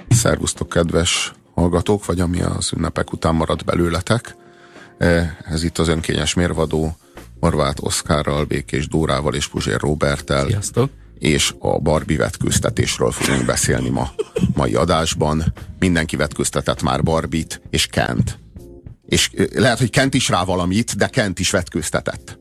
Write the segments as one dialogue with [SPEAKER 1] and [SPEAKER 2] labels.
[SPEAKER 1] Szervusztok, kedves hallgatók, vagy ami az ünnepek után maradt belőletek. Ez itt az önkényes mérvadó, Horváth Oszkárral, Békés Dórával és Puzsér Róberttel.
[SPEAKER 2] Sziasztok!
[SPEAKER 1] És a Barbie vetkőztetésről fogunk beszélni mai adásban. Mindenki vetkőztetett már Barbie-t és Kent. És lehet, hogy Kent is rá valamit, de Kent is vetkőztetett.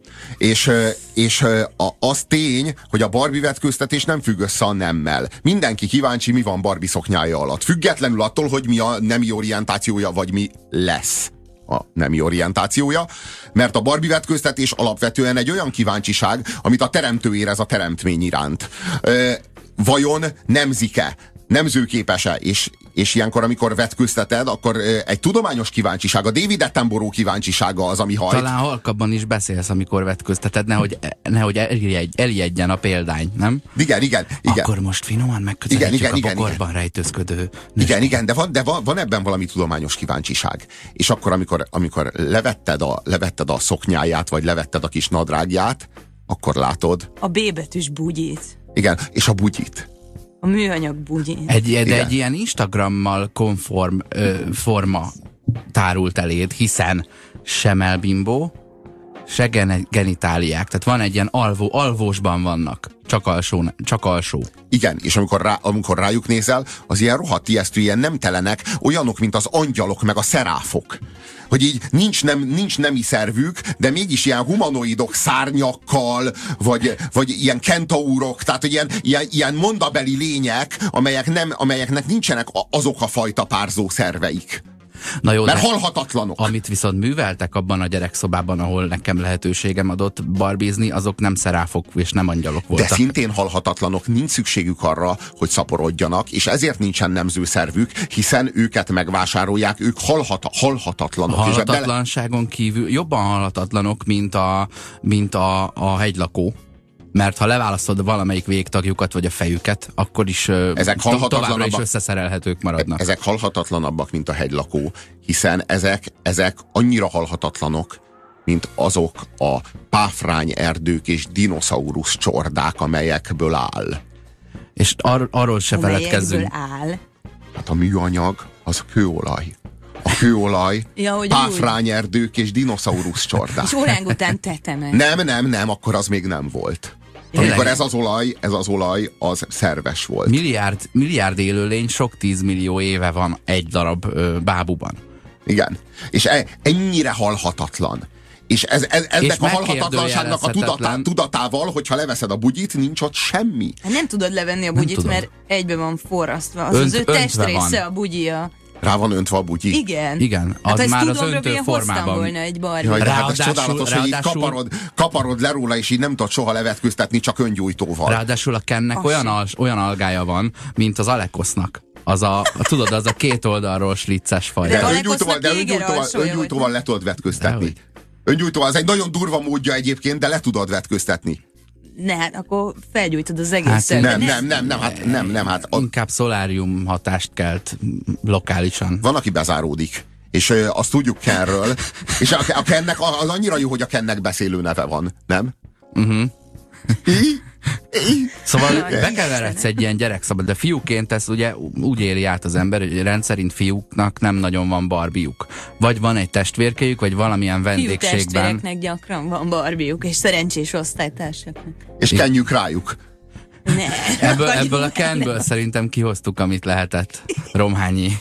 [SPEAKER 1] És az tény, hogy a Barbie vetkőztetés nem függ össze a nemmel. Mindenki kíváncsi, mi van Barbie szoknyája alatt. Függetlenül attól, hogy mi a nemi orientációja, vagy mi lesz a nemi orientációja. Mert a Barbie vetkőztetés alapvetően egy olyan kíváncsiság, amit a teremtő érez a teremtmény iránt. Vajon nemzik-e? Nemzőképes-e? És ilyenkor, amikor vetkőzteted, akkor egy tudományos kíváncsiság, a David Attenborough kíváncsisága az, ami hajt.
[SPEAKER 2] Talán halkabban is beszélsz, amikor vetkőzteted, nehogy elijedjen a példány, nem?
[SPEAKER 1] Igen.
[SPEAKER 2] Akkor most finoman megközelítjük a bokorban rejtőzködő.
[SPEAKER 1] Igen, de van ebben valami tudományos kíváncsiság. És akkor, amikor levetted a szoknyáját, vagy levetted a kis nadrágját, akkor látod.
[SPEAKER 3] A B betűs bugyit.
[SPEAKER 1] Igen, és a bugyit.
[SPEAKER 3] A műanyag bugyi.
[SPEAKER 2] Egy ilyen Instagrammal konform forma tárult eléd, hiszen se melbimbó, se genitáliák. Tehát van egy ilyen alvósban vannak. Csak alsó.
[SPEAKER 1] Igen, és amikor rájuk nézel, az ilyen rohadt ijesztő, ilyen nemtelenek, olyanok, mint az angyalok, meg a szeráfok. Hogy így nincs nemi szervük, de mégis ilyen humanoidok szárnyakkal, vagy ilyen kentaurok, tehát hogy ilyen mondabeli lények, amelyeknek nincsenek azok a fajta párzó szerveik.
[SPEAKER 2] Na jó,
[SPEAKER 1] mert halhatatlanok.
[SPEAKER 2] Amit viszont műveltek abban a gyerekszobában, ahol nekem lehetőségem adott barbizni, azok nem szeráfok és nem angyalok voltak.
[SPEAKER 1] De szintén halhatatlanok, nincs szükségük arra, hogy szaporodjanak, és ezért nincsen nemzőszervük, hiszen őket megvásárolják, ők halhatatlanok.
[SPEAKER 2] A halhatatlanságon kívül jobban halhatatlanok, mint a hegylakó. Mert ha leválasztod valamelyik végtagjukat, vagy a fejüket, akkor is továbbra is összeszerelhetők maradnak.
[SPEAKER 1] Ezek halhatatlanabbak, mint a hegylakó, hiszen ezek annyira halhatatlanok, mint azok a páfrány erdők és dinoszaurusz csordák, amelyekből áll.
[SPEAKER 2] És arról se feledkezzünk.
[SPEAKER 3] Áll?
[SPEAKER 1] Hát a műanyag az kőolaj. A kőolaj, páfrányerdők és dinoszaurusz csordák.
[SPEAKER 3] És orángután tetemek.
[SPEAKER 1] Nem, akkor az még nem volt. Amikor ez az olaj, az szerves volt.
[SPEAKER 2] Milliárd élőlény sok 10 millió éve van egy darab bábuban.
[SPEAKER 1] Igen. És ennyire halhatatlan. És ennek a halhatatlanságnak a tudatával, hogyha leveszed a bugyit, nincs ott semmi.
[SPEAKER 3] Nem tudod levenni a bugyit, mert egybe van forrasztva. Az ő testrésze a bugyja.
[SPEAKER 1] Rá van öntve a bugyi?
[SPEAKER 3] Igen.
[SPEAKER 2] Az
[SPEAKER 3] hát
[SPEAKER 2] már az öntő formában.
[SPEAKER 3] Volna egy Barbie.
[SPEAKER 1] Jaj, de hát ez csodálatos, hogy így kaparod le róla, és így nem tudod soha levetkőztetni, csak öngyújtóval.
[SPEAKER 2] Ráadásul a Kennek olyan algája van, mint az Alekosznak. Tudod, az a két oldalról slicces faj.
[SPEAKER 1] De öngyújtóval le tudod vetkőztetni. Öngyújtóval, ez egy nagyon durva módja egyébként, de le tudod vetkőztetni.
[SPEAKER 3] Ne, hát akkor felgyújtod az egészet.
[SPEAKER 1] Hát
[SPEAKER 2] inkább szolárium hatást kelt lokálisan.
[SPEAKER 1] Van, aki bezáródik. És azt tudjuk Kenről. És a Kennek az annyira jó, hogy a Kennek beszélő neve van, nem?
[SPEAKER 2] Szóval bekeveredsz egy ilyen gyerekszabad, de fiúként ezt ugye úgy éli át az ember, hogy rendszerint fiúknak nem nagyon van Barbiuk. Vagy van egy testvérkéjük, vagy valamilyen vendégségben.
[SPEAKER 3] Fiú testvéreknek gyakran van Barbiuk, és szerencsés osztálytársaknak.
[SPEAKER 1] És kenjük rájuk.
[SPEAKER 2] Ebből a Kenből szerintem kihoztuk, amit lehetett. Romhányi.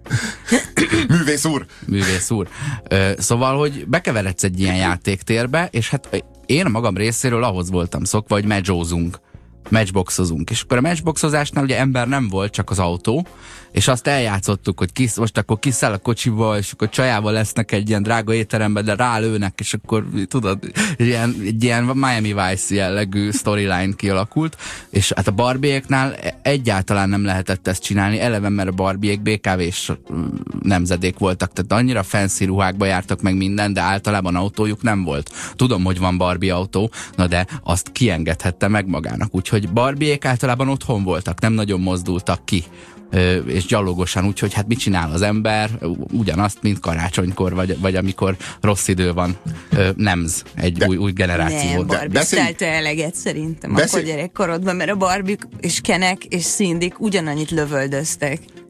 [SPEAKER 2] Művész úr. Szóval, hogy bekeveredsz egy ilyen játéktérbe, és hát én a magam részéről ahhoz voltam szokva, hogy matchboxozunk. És akkor a matchboxozásnál ugye ember nem volt, csak az autó, és azt eljátszottuk, hogy most akkor kiszáll a kocsiba, és akkor csajával lesznek egy ilyen drága étteremben, de rálőnek, és akkor tudod, egy ilyen Miami Vice jellegű storyline kialakult, és hát a Barbiéknál egyáltalán nem lehetett ezt csinálni, eleve, mert a Barbiék BKV-s nemzedék voltak, tehát annyira fancy ruhákba jártak meg minden, de általában autójuk nem volt. Tudom, hogy van Barbie autó, na de azt kiengedhette meg magának, úgyhogy Barbiék általában otthon voltak, nem nagyon mozdultak ki. És gyalogosan, úgyhogy hát mit csinál az ember? Ugyanazt, mint karácsonykor, vagy amikor rossz idő van, nemz egy új generációt.
[SPEAKER 3] Nem, Barbie szállt eleget szerintem akkor gyerekkorodban, mert a Barbie és Kenek és Cindyk ugyanannyit lövöldöztek.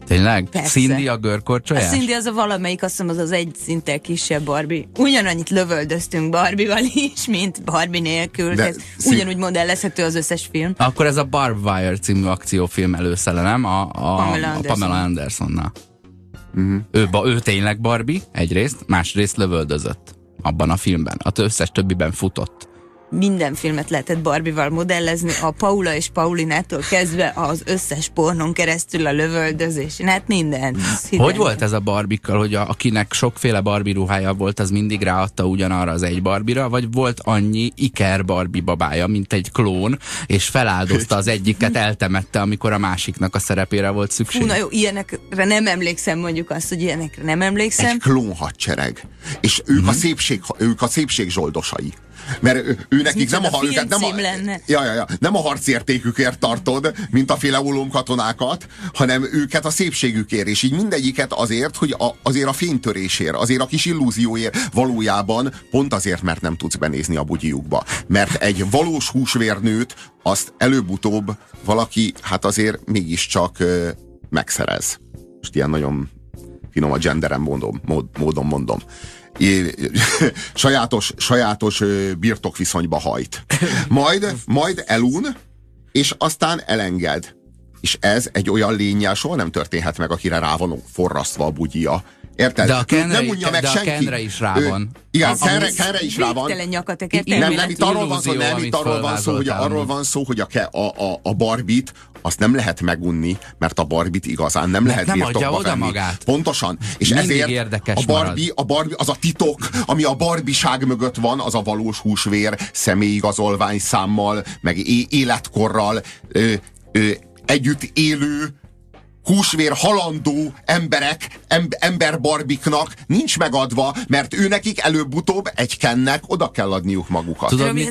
[SPEAKER 2] Tényleg?
[SPEAKER 3] Persze.
[SPEAKER 2] Cindy a görkorcsolyás?
[SPEAKER 3] A Cindy az a valamelyik, azt hiszem, az egy szinttel kisebb Barbie. Ugyanannyit lövöldöztünk Barbie-val is, mint Barbie nélkül. Ugyanúgy modellezhető az összes film.
[SPEAKER 2] Akkor ez a Barb Wire című akciófilm előszele, nem? A Pamela Andersonnal. Ő tényleg Barbie, egyrészt, másrészt lövöldözött abban a filmben. Az összes többiben futott.
[SPEAKER 3] Minden filmet lehetett Barbie-val modellezni, a Paula és Paulinától kezdve az összes pornon keresztül a lövöldözésen, hát minden.
[SPEAKER 2] Hogy volt ez a Barbikkal, hogy akinek sokféle Barbie ruhája volt, az mindig ráadta ugyanarra az egy Barbie-ra, vagy volt annyi Iker Barbie babája, mint egy klón, és feláldozta az egyiket, eltemette, amikor a másiknak a szerepére volt szükség?
[SPEAKER 3] Fú, na jó, ilyenekre nem emlékszem, mondjuk azt, hogy ilyenekre nem emlékszem.
[SPEAKER 1] Egy klónhadsereg. És ők a szépség zsoldosai. Mert őnekik nem a harcértékükért tartod, mint a féleolóm katonákat, hanem őket a szépségükért, és így mindegyiket azért, hogy azért a fénytörésért, azért a kis illúzióért, valójában pont azért, mert nem tudsz benézni a bugyiukba. Mert egy valós húsvérnőt azt előbb-utóbb valaki, hát azért mégiscsak megszerez. Most ilyen nagyon finom a genderen módon mondom. Sajátos birtokviszonyba hajt. Majd elun, és aztán elenged. És ez egy olyan lénnyel soha nem történhet meg, akire rá van forrasztva a bugyija. Érted?
[SPEAKER 2] De a Kenre is rá van.
[SPEAKER 1] Igen, Kenre is rá van. Nem, itt arról van szó, hogy a Barbie-t azt nem lehet megunni, mert a Barbie-t igazán nem lehet birtokba venni. Pontosan. És mindig ezért a Barbie az a titok, ami a Barbie-ság mögött van, az a valós húsvér, személyigazolvány számmal, meg életkorral együtt élő húsvér halandó ember-barbiknak nincs megadva, mert őnekik előbb-utóbb egy Kennek oda kell adniuk magukat.
[SPEAKER 2] Tudod, mit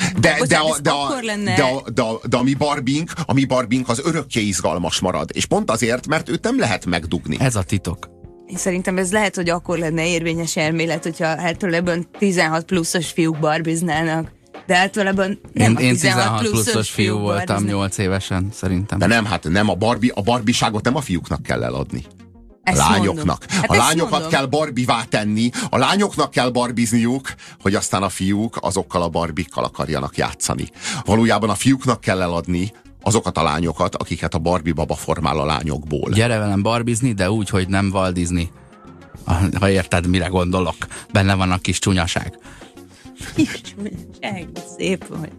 [SPEAKER 1] de a mi barbink az örökké izgalmas marad. És pont azért, mert őt nem lehet megdugni.
[SPEAKER 2] Ez a titok.
[SPEAKER 3] Én szerintem ez lehet, hogy akkor lenne érvényes elmélet, hogyha általában 16 pluszos fiúk barbiznának. De általában nem
[SPEAKER 2] én 16 pluszos fiú voltam 8 évesen, szerintem.
[SPEAKER 1] De nem, hát nem a barbiságot nem a fiúknak kell eladni. A lányoknak.
[SPEAKER 3] Hát
[SPEAKER 1] a lányokat kell barbivá tenni, a lányoknak kell barbizniuk, hogy aztán a fiúk azokkal a barbikkal akarjanak játszani. Valójában a fiúknak kell eladni azokat a lányokat, akiket a Barbie baba formál a lányokból.
[SPEAKER 2] Gyere velem barbizni, de úgy, hogy nem Walt Disney. Ha érted, mire gondolok. Benne van a kis csúnyaság.
[SPEAKER 3] Szép vagy.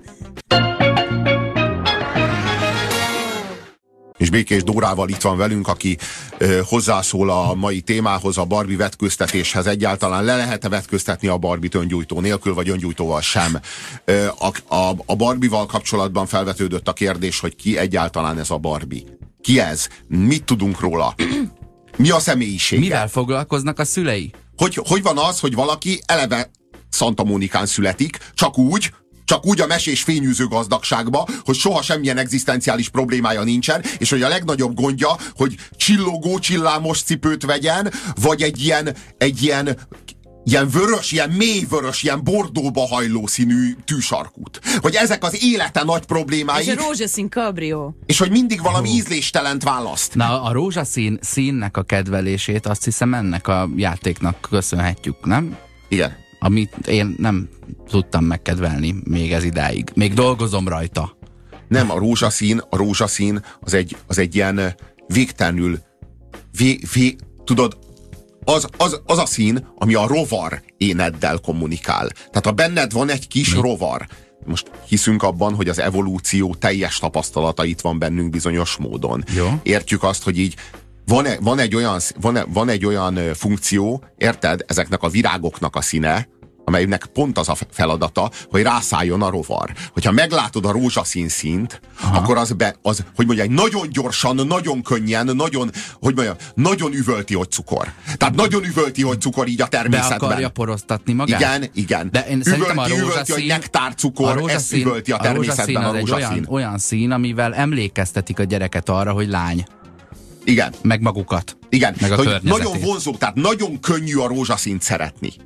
[SPEAKER 1] És Békés Dórával itt van velünk, aki hozzászól a mai témához, a Barbie vetköztetéshez. Egyáltalán le lehet-e vetköztetni a Barbie-t öngyújtó nélkül, vagy öngyújtóval sem? A Barbie-val kapcsolatban felvetődött a kérdés, hogy ki egyáltalán ez a Barbie. Ki ez? Mit tudunk róla? Mi a személyisége?
[SPEAKER 2] Mivel foglalkoznak a szülei?
[SPEAKER 1] Hogy van az, hogy valaki eleve Santa Monicán születik, csak úgy a mesés fényűző gazdagságba, hogy soha semmilyen egzisztenciális problémája nincsen, és hogy a legnagyobb gondja, hogy csillogó, csillámos cipőt vegyen, vagy egy ilyen vörös, ilyen mélyvörös, ilyen bordóba hajló színű tűsarkút. Hogy ezek az élete nagy problémái.
[SPEAKER 3] És a rózsaszín kabrió.
[SPEAKER 1] És hogy mindig valami ízléstelent választ.
[SPEAKER 2] Na, a rózsaszín színnek a kedvelését azt hiszem ennek a játéknak köszönhetjük, nem?
[SPEAKER 1] Igen.
[SPEAKER 2] Amit én nem tudtam megkedvelni még ez idáig. Még dolgozom rajta.
[SPEAKER 1] Nem, a rózsaszín az egy ilyen végtelenül tudod, az a szín, ami a rovar éneddel kommunikál. Tehát ha benned van egy kis rovar, most hiszünk abban, hogy az evolúció teljes tapasztalata itt van bennünk bizonyos módon.
[SPEAKER 2] Jó.
[SPEAKER 1] Értjük azt, hogy így van egy olyan funkció, érted, ezeknek a virágoknak a színe, amelynek pont az a feladata, hogy rászálljon a rovar. Hogyha meglátod a rózsaszín színt, akkor az hogy mondjam, nagyon gyorsan, nagyon könnyen, nagyon üvölti, hogy cukor. Tehát nagyon üvölti, hogy cukor így a természetben.
[SPEAKER 2] Be akarja poroztatni magát?
[SPEAKER 1] Igen.
[SPEAKER 2] De én szerintem a
[SPEAKER 1] üvölti, hogy nektárcukor, ezt üvölti a természetben a rózsaszín.
[SPEAKER 2] Olyan szín, amivel emlékeztetik a gyereket arra, hogy lány.
[SPEAKER 1] Igen.
[SPEAKER 2] Meg magukat.
[SPEAKER 1] Igen.
[SPEAKER 2] Meg a
[SPEAKER 1] hogy nagyon vonzó, tehát nagyon könnyű a rózsaszínt szeretni.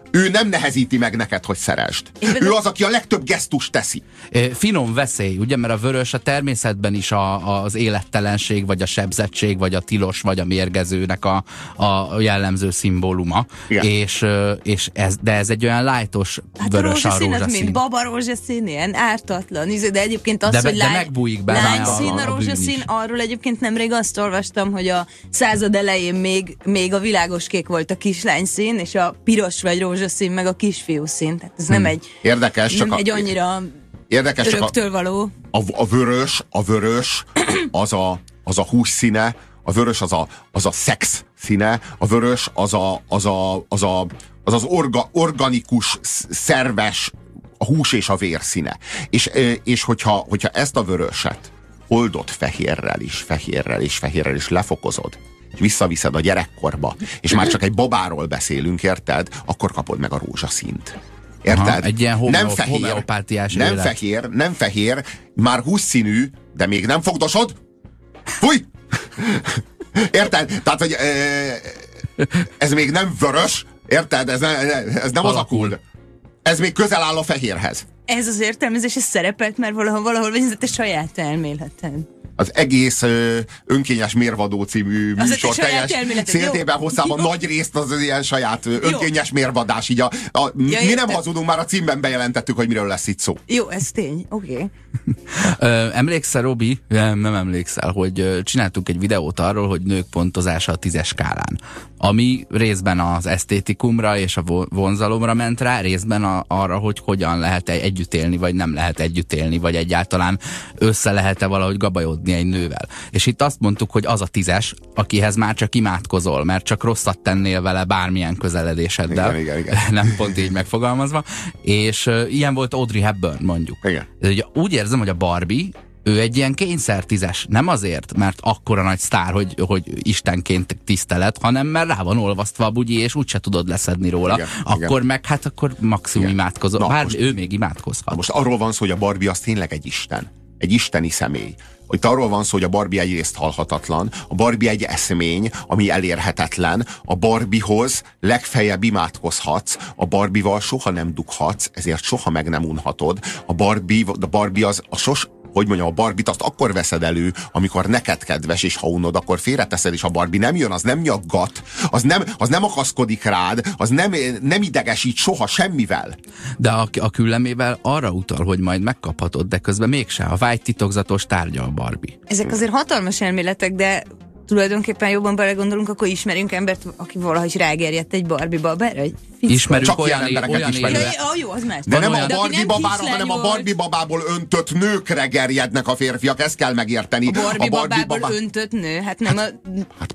[SPEAKER 1] Ő nem nehezíti meg neked, hogy szeresd. Ő az, aki a legtöbb gesztust teszi.
[SPEAKER 2] Finom veszély, ugye, mert a vörös a természetben is az élettelenség, vagy a sebzettség, vagy a tilos, vagy a mérgezőnek a jellemző szimbóluma. De ez egy olyan lightos vörös, a rózsaszín.
[SPEAKER 3] Az mint baba rózsaszín, ilyen ártatlan, de egyébként az, hogy
[SPEAKER 2] megbújik benne
[SPEAKER 3] lányszín a rózsaszín, arról egyébként nemrég azt olvastam, hogy a század elején még a világos kék volt a kislányszín, és a piros vagy rózsaszín meg a kisfiú szín. Tehát ez nem egy,
[SPEAKER 1] érdekes,
[SPEAKER 3] nem egy annyira öröktől való.
[SPEAKER 1] A vörös az a hús színe, a vörös az a szex színe, a vörös az organikus, szerves, a hús és a vér színe. És hogyha ezt a vöröset oldott fehérrel is lefokozod, és visszaviszed a gyerekkorba, és már csak egy babáról beszélünk, érted? Akkor kapod meg a rózsaszínt. Érted?
[SPEAKER 2] Aha, egy ilyen
[SPEAKER 1] nem fehér, már hússzínű, de még nem fogdosod. Fúj! Érted? Tehát, hogy ez még nem vörös, érted? Ez nem az a cool. Ez még közel áll a fehérhez.
[SPEAKER 3] Ez az értelmezés, ez szerepelt már valahol, vagy ez a saját elméleted?
[SPEAKER 1] Az egész Önkényes Mérvadó című műsor teljes széltében hosszában nagy részt az ilyen saját önkényes mérvadás. Így mi nem hazudunk, már a címben bejelentettük, hogy miről lesz itt szó.
[SPEAKER 3] Jó, ez tény, oké.
[SPEAKER 2] Emlékszel, Robi? Nem emlékszel, hogy csináltunk egy videót arról, hogy nők pontozása a 10-es skálán. Ami részben az esztétikumra és a vonzalomra ment rá, részben arra, hogy hogyan lehet együtt élni, vagy nem lehet együtt élni, vagy egyáltalán össze lehet-e valahogy gabajodni egy nővel. És itt azt mondtuk, hogy az a 10-es, akihez már csak imádkozol, mert csak rosszat tennél vele bármilyen közeledéseddel. Igen. Nem pont így megfogalmazva. És ilyen volt Audrey Hepburn, mondjuk. Igen. Úgy érzem, hogy a Barbie, ő egy ilyen kényszer 10-es. Nem azért, mert akkora nagy sztár, hogy istenként tisztelet, hanem mert rá van olvasztva a bugyi, és úgyse tudod leszedni róla. Igen. Akkor maximum imádkozol. Bár ő még imádkozhat.
[SPEAKER 1] Most arról van szó, hogy a Barbie az tényleg egy isten. Egy isteni személy. Itt arról van szó, hogy a Barbie egyrészt halhatatlan, a Barbie egy eszmény, ami elérhetetlen, a Barbiehoz legfeljebb imádkozhatsz, a Barbie-val soha nem dughatsz, ezért soha meg nem unhatod. A Barbie az a Barbie-t azt akkor veszed elő, amikor neked kedves, és ha unod, akkor félreteszed, és a Barbie nem jön, az nem nyaggat, az nem akaszkodik rád, az nem idegesít soha semmivel.
[SPEAKER 2] De a küllemével arra utal, hogy majd megkaphatod, de közben mégse. A vágy titokzatos tárgya a Barbie.
[SPEAKER 3] Ezek azért hatalmas elméletek, de tulajdonképpen jobban belegondolunk, akkor ismerünk embert, aki valahogy rágerjedt egy Barbie babára?
[SPEAKER 2] Ismerünk olyan embereket ismerünk.
[SPEAKER 3] Jó, az más.
[SPEAKER 1] De nem a Barbie babára, hanem a Barbie babából öntött nőkre gerjednek a férfiak, ezt kell megérteni.
[SPEAKER 3] A Barbie babából öntött nő?
[SPEAKER 1] Hát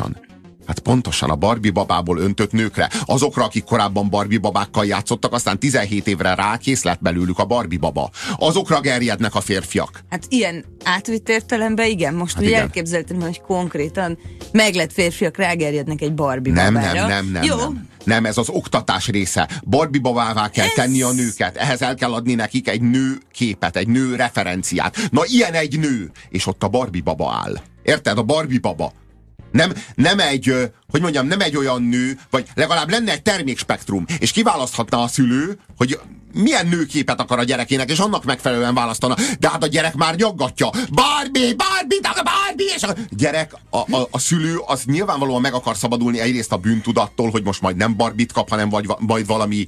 [SPEAKER 1] pontosan a Barbie babából öntött nőkre. Azokra, akik korábban Barbie babákkal játszottak, aztán 17 évre rá kész lett belőlük a Barbie baba. Azokra gerjednek a férfiak.
[SPEAKER 3] Hát ilyen átvitt értelemben igen. Most ugye elképzeltem, hogy konkrétan meglett férfiak rágerjednek egy Barbie babára.
[SPEAKER 1] Nem, ez az oktatás része. Barbie babává kell tenni a nőket. Ehhez el kell adni nekik egy nő képet, egy nő referenciát. Na ilyen egy nő, és ott a Barbie baba áll. Érted? A Barbie baba. Nem egy olyan nő, vagy legalább lenne egy termékspektrum, és kiválaszthatná a szülő, hogy milyen nőképet akar a gyerekének, és annak megfelelően választana. De hát a gyerek már nyaggatja. Barbie, és a gyerek, a szülő az nyilvánvalóan meg akar szabadulni egyrészt a bűntudattól, hogy most majd nem Barbie-t kap, hanem majd valami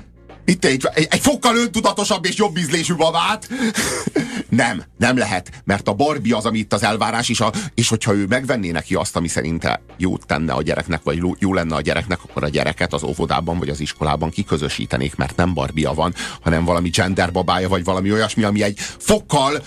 [SPEAKER 1] egy fokkal öntudatosabb és jobb ízlésű babát. Nem lehet, mert a Barbie az, ami itt az elvárás, és hogyha ő megvenné neki azt, ami szerinte jót tenne a gyereknek, vagy jó lenne a gyereknek, akkor a gyereket az óvodában vagy az iskolában kiközösítenék, mert nem Barbie-ja van, hanem valami gender babája, vagy valami olyasmi, ami egy fokkal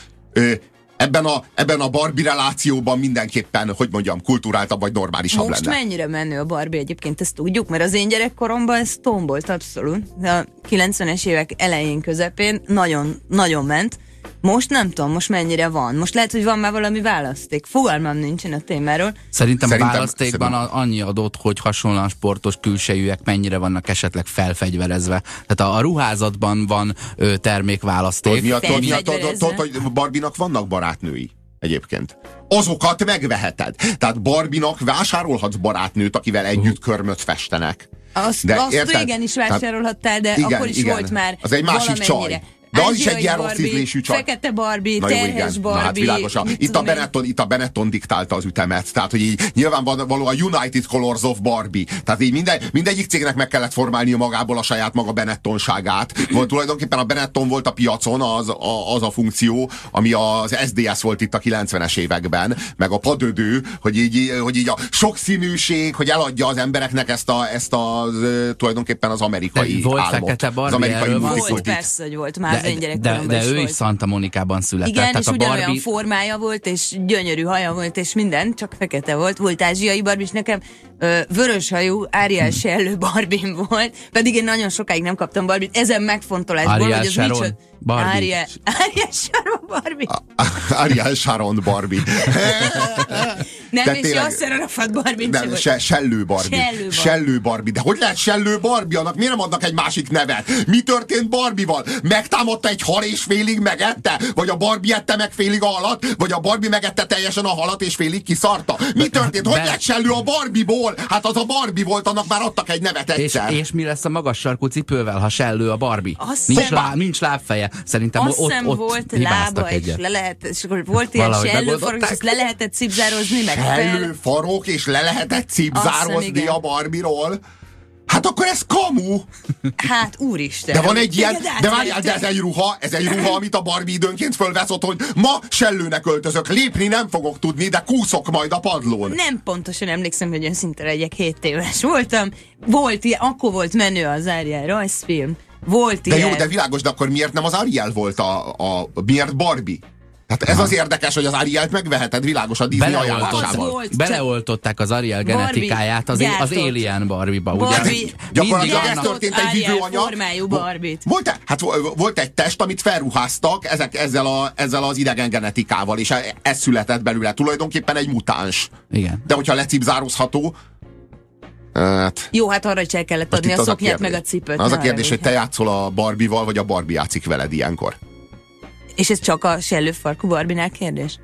[SPEAKER 1] ebben a Barbie relációban mindenképpen, hogy mondjam, kulturáltabb vagy normálisabb
[SPEAKER 3] most
[SPEAKER 1] lenne.
[SPEAKER 3] Most mennyire menő a Barbie egyébként, ezt tudjuk, mert az én gyerekkoromban ez tombolt abszolút. A 90-es évek elején, közepén nagyon, nagyon ment. Most nem tudom, most mennyire van. Most lehet, hogy van már valami választék. Fogalmam nincsen a témáról.
[SPEAKER 2] Szerintem a választékban annyi adott, hogy hasonlóan sportos külsejűek mennyire vannak esetleg felfegyverezve. Tehát a ruházatban van termékválaszték.
[SPEAKER 1] Tudod, hogy Barbie-nak vannak barátnői egyébként. Azokat megveheted. Tehát Barbie-nak vásárolhatsz barátnőt, akivel együtt körmöt festenek.
[SPEAKER 3] Azt régen is vásárolhattál, de
[SPEAKER 1] igen,
[SPEAKER 3] akkor is
[SPEAKER 1] igen.
[SPEAKER 3] volt már
[SPEAKER 1] az egy másik csaj. De az is egy ilyen rossz ízlésű csaj.
[SPEAKER 3] Fekete Barbie, terhes Barbie.
[SPEAKER 1] Hát világos. Itt a Benetton diktálta az ütemet. Tehát, hogy így nyilvánvalóan United Colors of Barbie. Tehát így mindegyik cégnek meg kellett formálnia magából a saját maga Benettonságát. Tulajdonképpen a Benetton volt a piacon az a funkció, ami az SDS volt itt a 90-es években, meg a padödő, hogy így a sokszínűség, hogy eladja az embereknek ezt tulajdonképpen az amerikai
[SPEAKER 2] volt
[SPEAKER 1] álmot.
[SPEAKER 2] Fekete Barbie,
[SPEAKER 3] volt, persze, hogy volt már.
[SPEAKER 2] De ő is Santa Monicában született.
[SPEAKER 3] Igen,
[SPEAKER 2] tehát
[SPEAKER 3] és ugyanolyan formája volt, és gyönyörű haja volt, és minden, csak fekete volt. Volt ázsiai Barbie, és nekem vörös hajú Ariel Shellő Barbie volt, pedig én nagyon sokáig nem kaptam Barbie-t. Ezen megfontolásból, hogy az micsoda. Ariel Sharon Barbie.
[SPEAKER 1] Ariel Sharon Barbie.
[SPEAKER 3] Nem, és Yasser Arafat Barbie
[SPEAKER 1] nem, Shellő Barbie. Shellő Barbie. De hogy lehet Shellő Barbie? Annak miért nem adnak egy másik nevet? Mi történt Barbie-val? Megtámadta egy hal és félig megette? Vagy a Barbie ette meg félig a halat? Vagy a Barbie megette teljesen a halat és félig kiszarta? Mi történt? Hogy lett Shellő a Barbie-ból? Hát az a Barbie volt, annak már adtak egy nevet egyszer.
[SPEAKER 2] És mi lesz a magas sarkú cipővel, ha Shellő a Barbie? Nincs lábfeje. Szerintem ott
[SPEAKER 3] volt lába, és le lehet, és akkor volt ilyen sellőfarok, és le lehetett cipzározni, meg
[SPEAKER 1] sellőfarok, és le lehetett cipzározni a Barbie-ról? Hát akkor ez kamu!
[SPEAKER 3] Hát úristen!
[SPEAKER 1] De van egy ilyen, de ez egy ruha, amit a Barbie időnként fölvesz ott, hogy ma sellőnek öltözök, lépni nem fogok tudni, de kúszok majd a padlón.
[SPEAKER 3] Nem pontosan emlékszem, hogy őszinte legyek, 7 éves voltam. Akkor volt menő az Ariel rajzfilm. Volt
[SPEAKER 1] de
[SPEAKER 3] ilyen.
[SPEAKER 1] jó, de világos, de akkor miért nem az Ariel volt miért Barbie? Hát ez az érdekes, hogy az Arielt megveheted, világos a Disney ajánlásával.
[SPEAKER 2] Beleoltották az Ariel genetikáját az Alien Barbie-ba, ugye?
[SPEAKER 1] Gyakorlatilag ez történt egy vívőanyag.
[SPEAKER 3] Formájú Barbie-t.
[SPEAKER 1] Volt egy test, amit felruháztak ezzel az idegen genetikával, és ez született belőle. Tulajdonképpen egy mutáns.
[SPEAKER 2] Igen.
[SPEAKER 1] De hogyha lecipzározható, hát...
[SPEAKER 3] Jó, hát arra is el kellett adni a szoknyát meg a cipőt.
[SPEAKER 1] Az a kérdés, hogy te játszol a Barbie-val, vagy a Barbie játszik veled ilyenkor?
[SPEAKER 3] És ez csak a sellőfarkú Barbie-nál kérdés?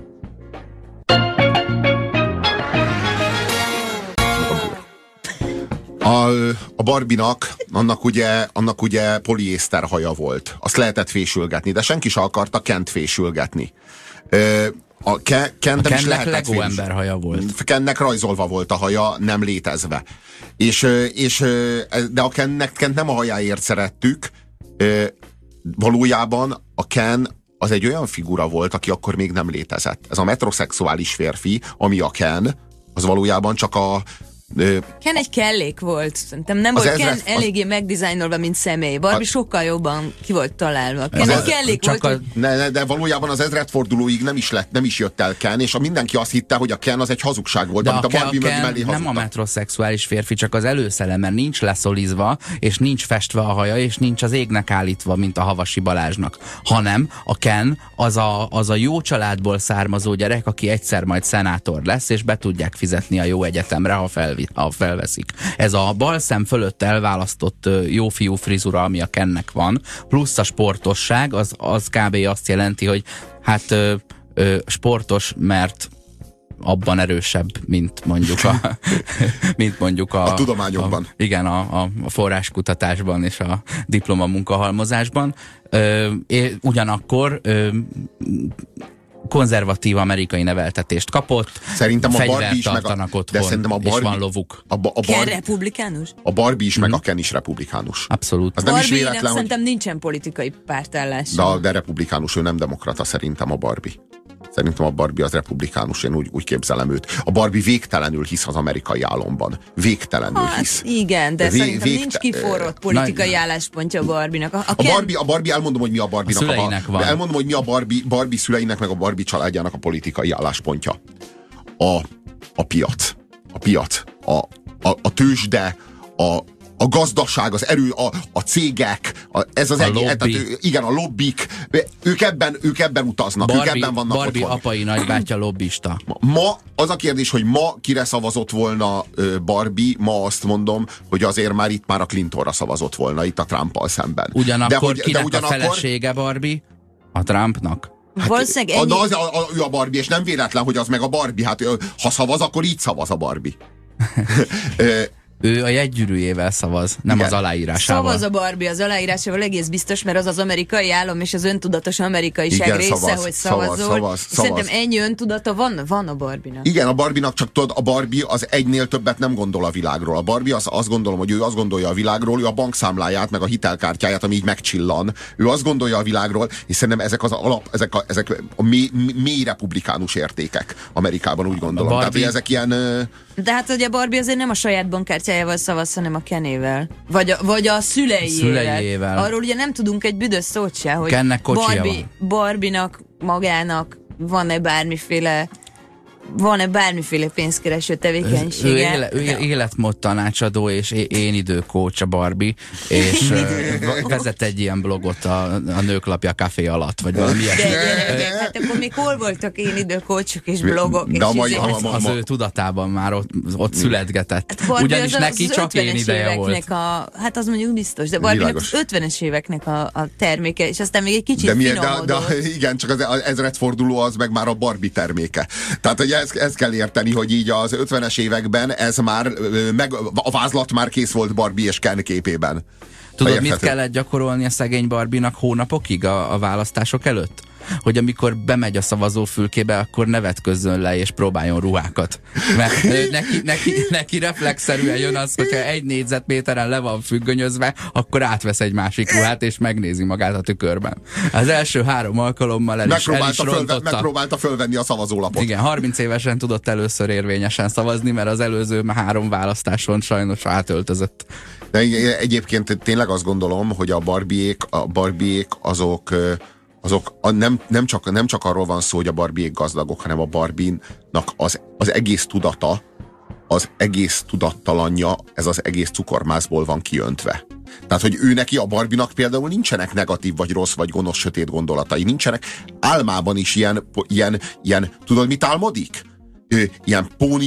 [SPEAKER 1] A Barbie-nak, annak ugye poliészter haja volt. Azt lehetett fésülgetni, de senki sem akarta Kent fésülgetni. A Kennek is lehetett
[SPEAKER 2] Lego ember haja volt.
[SPEAKER 1] Kennek rajzolva volt a haja, nem létezve. De a Kent nem a hajáért szerettük. Valójában a Ken az egy olyan figura volt, aki akkor még nem létezett. Ez a metroszexuális férfi, ami a Ken, az valójában csak a...
[SPEAKER 3] Ken egy kellék volt. Szerintem nem volt Ken eléggé megdizájnolva, mint személy. Barbie sokkal jobban ki volt találva. Ken egy kellék volt.
[SPEAKER 1] De valójában az ezredfordulóig nem is jött el Ken, és mindenki azt hitte, hogy a Ken az egy hazugság volt,
[SPEAKER 2] de
[SPEAKER 1] amit a Barbie
[SPEAKER 2] mellé
[SPEAKER 1] hazudtak.
[SPEAKER 2] Nem a metroszexuális férfi, csak az előszelemen nincs leszolizva, és nincs festve a haja, és nincs az égnek állítva, mint a Havasi Balázsnak. Hanem a Ken az a jó családból származó gyerek, aki egyszer majd szenátor lesz, és be tudják fizetni a jó egyetemre, ha felveszik. Ez a bal szem fölött elválasztott jófiú frizura, ami a Kennek van, plusz a sportosság, az kb. Azt jelenti, hogy hát sportos, mert abban erősebb, mint mondjuk a
[SPEAKER 1] tudományokban.
[SPEAKER 2] Igen, a forráskutatásban és a diplomamunkahalmozásban. Ugyanakkor konzervatív amerikai neveltetést kapott.
[SPEAKER 1] Szerintem a Barbie is
[SPEAKER 2] tartanak otthon, szerintem a Barbie, és van lovuk.
[SPEAKER 3] Ken republikánus?
[SPEAKER 1] A Barbie is, meg a Ken is republikánus.
[SPEAKER 2] Abszolút.
[SPEAKER 3] Az nem is véletlen, szerintem nincsen politikai pártállás.
[SPEAKER 1] De republikánus, ő nem demokrata szerintem a Barbie. Szerintem a Barbie az republikánus, én úgy képzelem őt. A Barbie végtelenül hisz az amerikai álomban. Végtelenül hisz.
[SPEAKER 3] Igen, de szerintem nincs kiforrott politikai álláspontja a Barbie-nak.
[SPEAKER 1] A Barbie, elmondom, hogy mi a Barbie-nak. Elmondom, hogy mi a Barbie szüleinek, meg a Barbie családjának a politikai álláspontja. A piac. A tőzsde, a gazdaság, az erő, a cégek, a lobbik, ők ebben utaznak,
[SPEAKER 2] Barbie,
[SPEAKER 1] ők ebben vannak
[SPEAKER 2] Barbie
[SPEAKER 1] otthon.
[SPEAKER 2] apai nagybátyja lobbista.
[SPEAKER 1] Ma az a kérdés, hogy ma kire szavazott volna Barbie, ma azt mondom, hogy azért már itt a Clintonra szavazott volna, itt a Trumpal szemben.
[SPEAKER 2] Ugyanakkor kinek a felesége Barbie? A Trumpnak?
[SPEAKER 3] Valószínűleg ennyi...
[SPEAKER 1] ő a Barbie, és nem véletlen, hogy az meg a Barbie. Hát ha szavaz, akkor így szavaz a Barbie.
[SPEAKER 2] Ő a jegygyűrűjével szavaz, nem
[SPEAKER 1] Igen.
[SPEAKER 2] az aláírásával.
[SPEAKER 3] Szavaz a Barbie az aláírásával, egész biztos, mert az az amerikai állam és az öntudatos amerikaiság
[SPEAKER 1] Igen,
[SPEAKER 3] része,
[SPEAKER 1] szavaz,
[SPEAKER 3] hogy
[SPEAKER 1] szavaz.
[SPEAKER 3] szavazol. Szerintem ennyi öntudata van a Barbie-nak.
[SPEAKER 1] Igen, a Barbie-nak csak tudod, a Barbie az egynél többet nem gondol a világról. A Barbie azt gondolom, hogy ő azt gondolja a világról, ő a bankszámláját, meg a hitelkártyáját, ami így megcsillan. Ő azt gondolja a világról, és szerintem ezek ezek a mély republikánus értékek Amerikában, úgy gondolom. Tehát, hogy ezek ilyen...
[SPEAKER 3] De hát ugye a Barbie azért nem a saját bankkártyájával szavaz, hanem a Kenével. Vagy a szüleiével. Arról ugye nem tudunk egy büdös szót se, hogy Barbie-nak magának van-e bármiféle pénzkereső tevékenysége.
[SPEAKER 2] Ő életmód tanácsadó és én időkócs a Barbie, és vezet egy ilyen blogot a Nőklapja Café alatt, vagy valami ilyesmi.
[SPEAKER 3] Hát akkor még hol voltak én időkócsok és blogok?
[SPEAKER 1] De
[SPEAKER 2] az ő tudatában már ott születgetett.
[SPEAKER 3] Hát
[SPEAKER 2] ugyanis neki csak én ideje volt.
[SPEAKER 3] Hát az mondjuk biztos, de Barbie-nak az 50-es éveknek a terméke, és aztán még egy kicsit finomodott.
[SPEAKER 1] De igen, csak az ezredforduló az meg már a Barbie terméke. Tehát, hogy ezt kell érteni, hogy így az 50-es években ez már, a vázlat már kész volt Barbie és Ken képében.
[SPEAKER 2] Tudod, mit kellett gyakorolni a szegény Barbie-nak hónapokig a választások előtt? Hogy amikor bemegy a szavazófülkébe, akkor ne vetközzön le és próbáljon ruhákat. Mert neki reflexzerűen jön az, hogyha 1 négyzetméteren le van függönyözve, akkor átvesz egy másik ruhát és megnézi magát a tükörben. Az első 3 alkalommal el is rontotta.
[SPEAKER 1] Megpróbálta fölvenni a szavazólapot.
[SPEAKER 2] Igen, 30 évesen tudott először érvényesen szavazni, mert az előző 3 választáson sajnos átöltözött.
[SPEAKER 1] De egyébként tényleg azt gondolom, hogy a Barbiék azok nem csak arról van szó, hogy a Barbiék gazdagok, hanem a Barbie-nak az egész tudata, az egész tudattalanja, ez az egész cukormászból van kiöntve. Tehát, hogy ő neki, a Barbie-nak például nincsenek negatív, vagy rossz, vagy gonosz, sötét gondolatai, nincsenek. Álmában is ilyen tudod, mit álmodik? Ilyen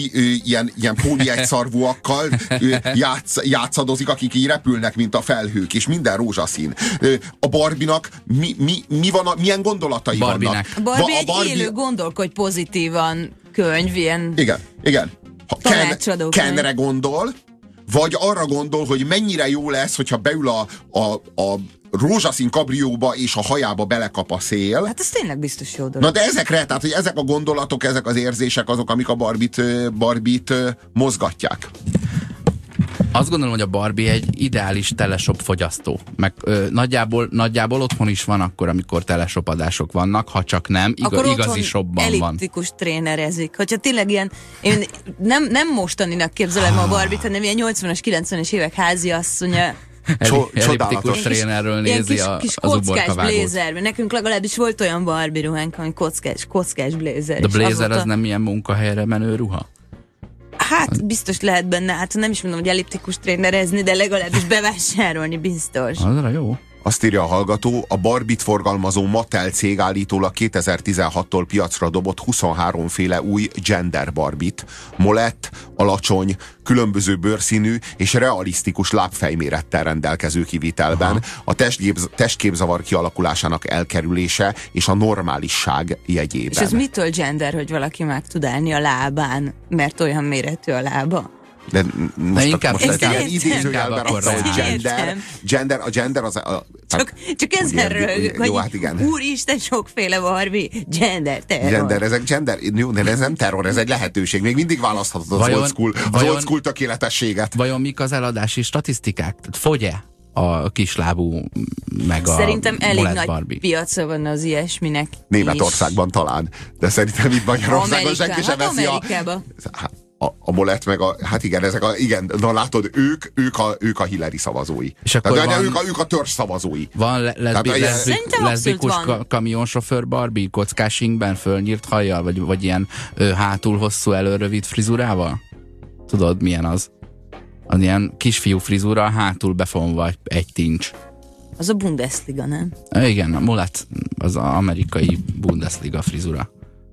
[SPEAKER 1] póni egyszarvúakkal játszadozik, akik így repülnek, mint a felhők, és minden rózsaszín. A Barbie-nak milyen gondolatai vannak?
[SPEAKER 3] A Barbie élő gondolkodj pozitívan könyv, ilyen
[SPEAKER 1] igen.
[SPEAKER 3] tanácsadó
[SPEAKER 1] Kenre gondol, vagy arra gondol, hogy mennyire jó lesz, hogyha beül a rózsaszín kabrióba és a hajába belekap a szél.
[SPEAKER 3] Hát ez tényleg biztos jó dolog.
[SPEAKER 1] Na de tehát, hogy ezek a gondolatok, ezek az érzések azok, amik a Barbie-t mozgatják.
[SPEAKER 2] Azt gondolom, hogy a Barbie egy ideális teleshop fogyasztó. Meg nagyjából otthon is van akkor, amikor teleshop adások vannak, ha csak nem, igazi shopban van.
[SPEAKER 3] Elliptikus trénerezik. Hogyha tényleg ilyen, én nem mostaninak képzelem a Barbie-t, hanem ilyen 80-as, 90-es évek háziasszonya.
[SPEAKER 2] Elliptikus trénerről nézi
[SPEAKER 3] kis
[SPEAKER 2] az
[SPEAKER 3] kockás blézerben. Nekünk legalábbis volt olyan Barbie ruhánk, ami kockás blézer.
[SPEAKER 2] De blézer az nem ilyen munkahelyre menő ruha?
[SPEAKER 3] Hát biztos lehet benne, hát nem is mondom, hogy elliptikus trénerezni, de legalábbis bevásárolni biztos.
[SPEAKER 2] Azra jó.
[SPEAKER 1] Azt írja a hallgató, a Barbie-t forgalmazó Mattel cég állítólag 2016-tól piacra dobott 23 féle új gender Barbie-t. Molett, alacsony, különböző bőrszínű és realisztikus lábfejmérettel rendelkező kivitelben. A testképzavar kialakulásának elkerülése és a normálisság jegyében.
[SPEAKER 3] És ez mitől gender, hogy valaki meg tud állni a lábán, mert olyan méretű a lába?
[SPEAKER 1] De
[SPEAKER 2] inkább
[SPEAKER 1] idézőjelben
[SPEAKER 2] akkor
[SPEAKER 1] hogy a gender az...
[SPEAKER 3] Csak ezen rögök, hogy
[SPEAKER 1] hát igen.
[SPEAKER 3] Úristen, sokféle Barbie, terror.
[SPEAKER 1] Ez nem terror, ez egy lehetőség. Még mindig választhatod az old school tökéletességet.
[SPEAKER 2] Vajon mik az eladási statisztikák? Fogy-e a kislábú meg a
[SPEAKER 3] szerintem elég nagy
[SPEAKER 2] Barbie
[SPEAKER 3] piaca van az ilyesminek.
[SPEAKER 1] Németországban talán, de szerintem itt Magyarországon senki sem veszi a molett meg hát igen, na látod, ők a Hillary szavazói. És akkor tehát, ők a törzs szavazói.
[SPEAKER 2] Van leszbikus kamionsofőr Barbie kockás ingben fölnyírt hajjal, vagy ilyen hátul hosszú előrövid frizurával? Tudod, milyen az? Az ilyen kisfiú frizura, hátul befonva egy tincs.
[SPEAKER 3] Az a Bundesliga, nem?
[SPEAKER 2] Igen, a molett az az amerikai Bundesliga frizura.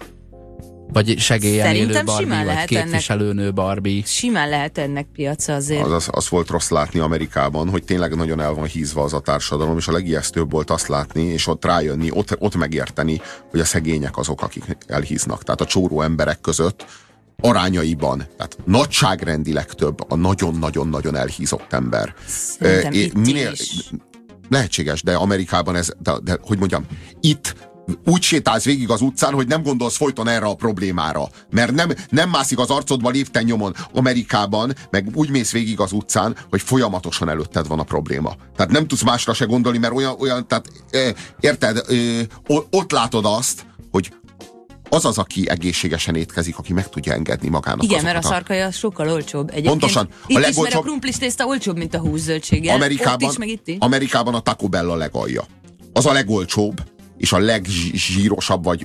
[SPEAKER 2] Vagy segélyen élő Barbie, vagy képviselőnő Barbie.
[SPEAKER 3] Simán lehet ennek piaca azért.
[SPEAKER 1] Az volt rossz látni Amerikában, hogy tényleg nagyon el van hízva az a társadalom, és a legijesztőbb volt azt látni, és ott rájönni, ott megérteni, hogy a szegények azok, akik elhíznak. Tehát a csóró emberek között arányaiban, tehát nagyságrendileg több a nagyon-nagyon-nagyon elhízott ember. Minél lehetséges, de Amerikában ez, de hogy mondjam, itt úgy sétálsz végig az utcán, hogy nem gondolsz folyton erre a problémára. Mert nem mászik az arcodba lépten nyomon. Amerikában meg úgy mész végig az utcán, hogy folyamatosan előtted van a probléma. Tehát nem tudsz másra se gondolni, mert olyan tehát érted, ott látod azt, hogy az, aki egészségesen étkezik, aki meg tudja engedni magának.
[SPEAKER 3] Igen, mert a szarkaja sokkal olcsóbb. Egyébként
[SPEAKER 1] pontosan.
[SPEAKER 3] Itt a legolcsóbb, is, mert a krumplis tészta olcsóbb, mint a húszzöldséggel.
[SPEAKER 1] Amerikában a Taco Bell a legalja. Az a legolcsóbb, és a legzsírosabb, vagy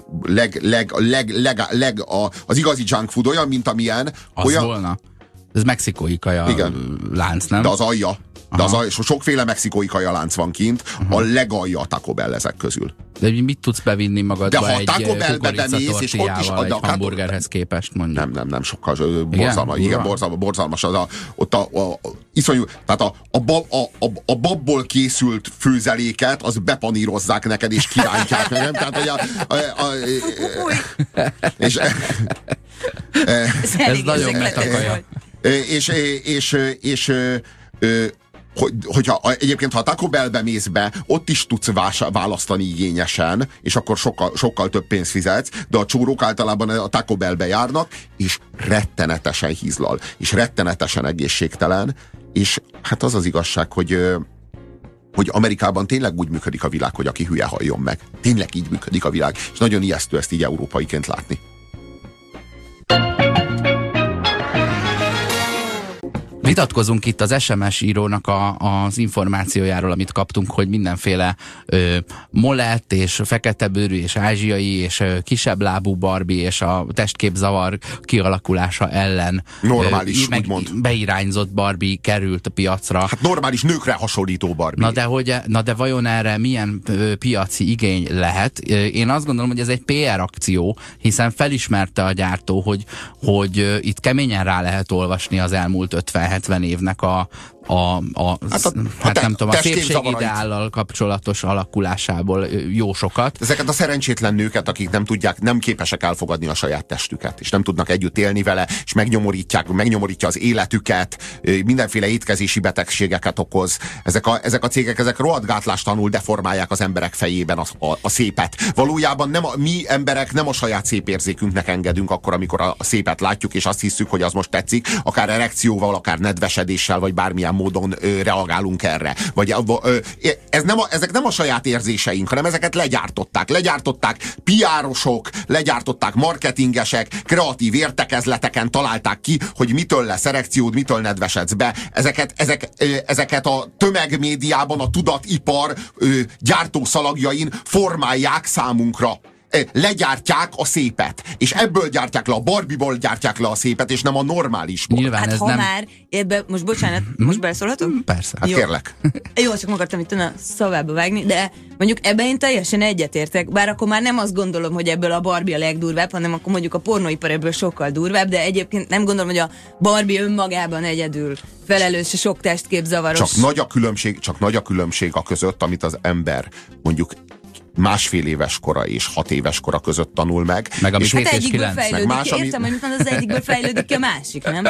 [SPEAKER 1] az igazi junk food olyan, mint amilyen.
[SPEAKER 2] Az olyan, volna. Ez mexikói kaja lánc, nem?
[SPEAKER 1] De az alja. De sokféle mexikói kajalánc van kint, a legalja a Taco Bell ezek közül.
[SPEAKER 2] De mit tudsz bevinni magadba egy kukoricatortillával, egy hamburgerhez képest, mondjuk?
[SPEAKER 1] Nem, sokkal borzalmas. Iszonyú, tehát a babból készült főzeléket, az bepanírozzák neked, és kirántják, nem? Tehát, hogy
[SPEAKER 2] ez nagyon metakaja.
[SPEAKER 1] Hogyha egyébként, ha a Taco Bellbe mész be, ott is tudsz választani igényesen, és akkor sokkal több pénzt fizetsz, de a csórók általában a Taco Bellbe járnak, és rettenetesen hízlal, és rettenetesen egészségtelen, és hát az az igazság, hogy Amerikában tényleg úgy működik a világ, hogy aki hülye, halljon meg. Tényleg így működik a világ, és nagyon ijesztő ezt így európaiként látni.
[SPEAKER 2] Vitatkozunk itt az SMS írónak az információjáról, amit kaptunk, hogy mindenféle molett és feketebőrű és ázsiai és kisebb lábú Barbie és a testképzavar kialakulása ellen
[SPEAKER 1] normális, úgymond
[SPEAKER 2] beirányzott Barbie került a piacra.
[SPEAKER 1] Hát normális nőkre hasonlító Barbie.
[SPEAKER 2] Na de vajon erre milyen piaci igény lehet? Én azt gondolom, hogy ez egy PR akció, hiszen felismerte a gyártó, hogy itt keményen rá lehet olvasni az elmúlt 50-70 évnek a szépségideállal kapcsolatos alakulásából jó sokat.
[SPEAKER 1] Ezeket a szerencsétlen nőket, akik nem képesek elfogadni a saját testüket, és nem tudnak együtt élni vele, és megnyomorítja az életüket, mindenféle étkezési betegségeket okoz. Ezek a cégek, rohadt gátlástalanul deformálják az emberek fejében a szépet. Valójában mi emberek nem a saját szép érzékünknek engedünk akkor, amikor a szépet látjuk, és azt hiszük, hogy az most tetszik, akár erekcióval, akár nedvesedéssel, vagy bármilyen módon reagálunk erre. Vagy ezek nem a saját érzéseink, hanem ezeket legyártották PR-osok, legyártották marketingesek, kreatív értekezleteken találták ki, hogy mitől lesz erekciód, mitől nedvesedsz be. Ezeket a tömegmédiában a tudatipar gyártószalagjain formálják számunkra. Legyártják a szépet, és ebből gyártják le, a Barbie-ból gyártják le a szépet, és nem a normálisból.
[SPEAKER 2] Nyilván
[SPEAKER 3] hát
[SPEAKER 2] ez
[SPEAKER 3] ha
[SPEAKER 2] nem...
[SPEAKER 3] már, most bocsánat, most beleszólhatom?
[SPEAKER 2] Persze.
[SPEAKER 1] Hát kérlek.
[SPEAKER 3] Jó, csak akartam itt a szavába vágni, de mondjuk ebben én teljesen egyetértek, bár akkor már nem azt gondolom, hogy ebből a Barbie a legdurvább, hanem akkor mondjuk a pornóipar ebből sokkal durvább, de egyébként nem gondolom, hogy a Barbie önmagában egyedül felelős a sok testképzavaros.
[SPEAKER 1] Csak nagy a különbség a között, amit az ember mondjuk 1,5 éves kora és 6 éves kora között tanul meg.
[SPEAKER 2] Meg amit 7 és
[SPEAKER 3] 9. Meg más, értem, hogy az egyikből fejlődik ki a másik, nem?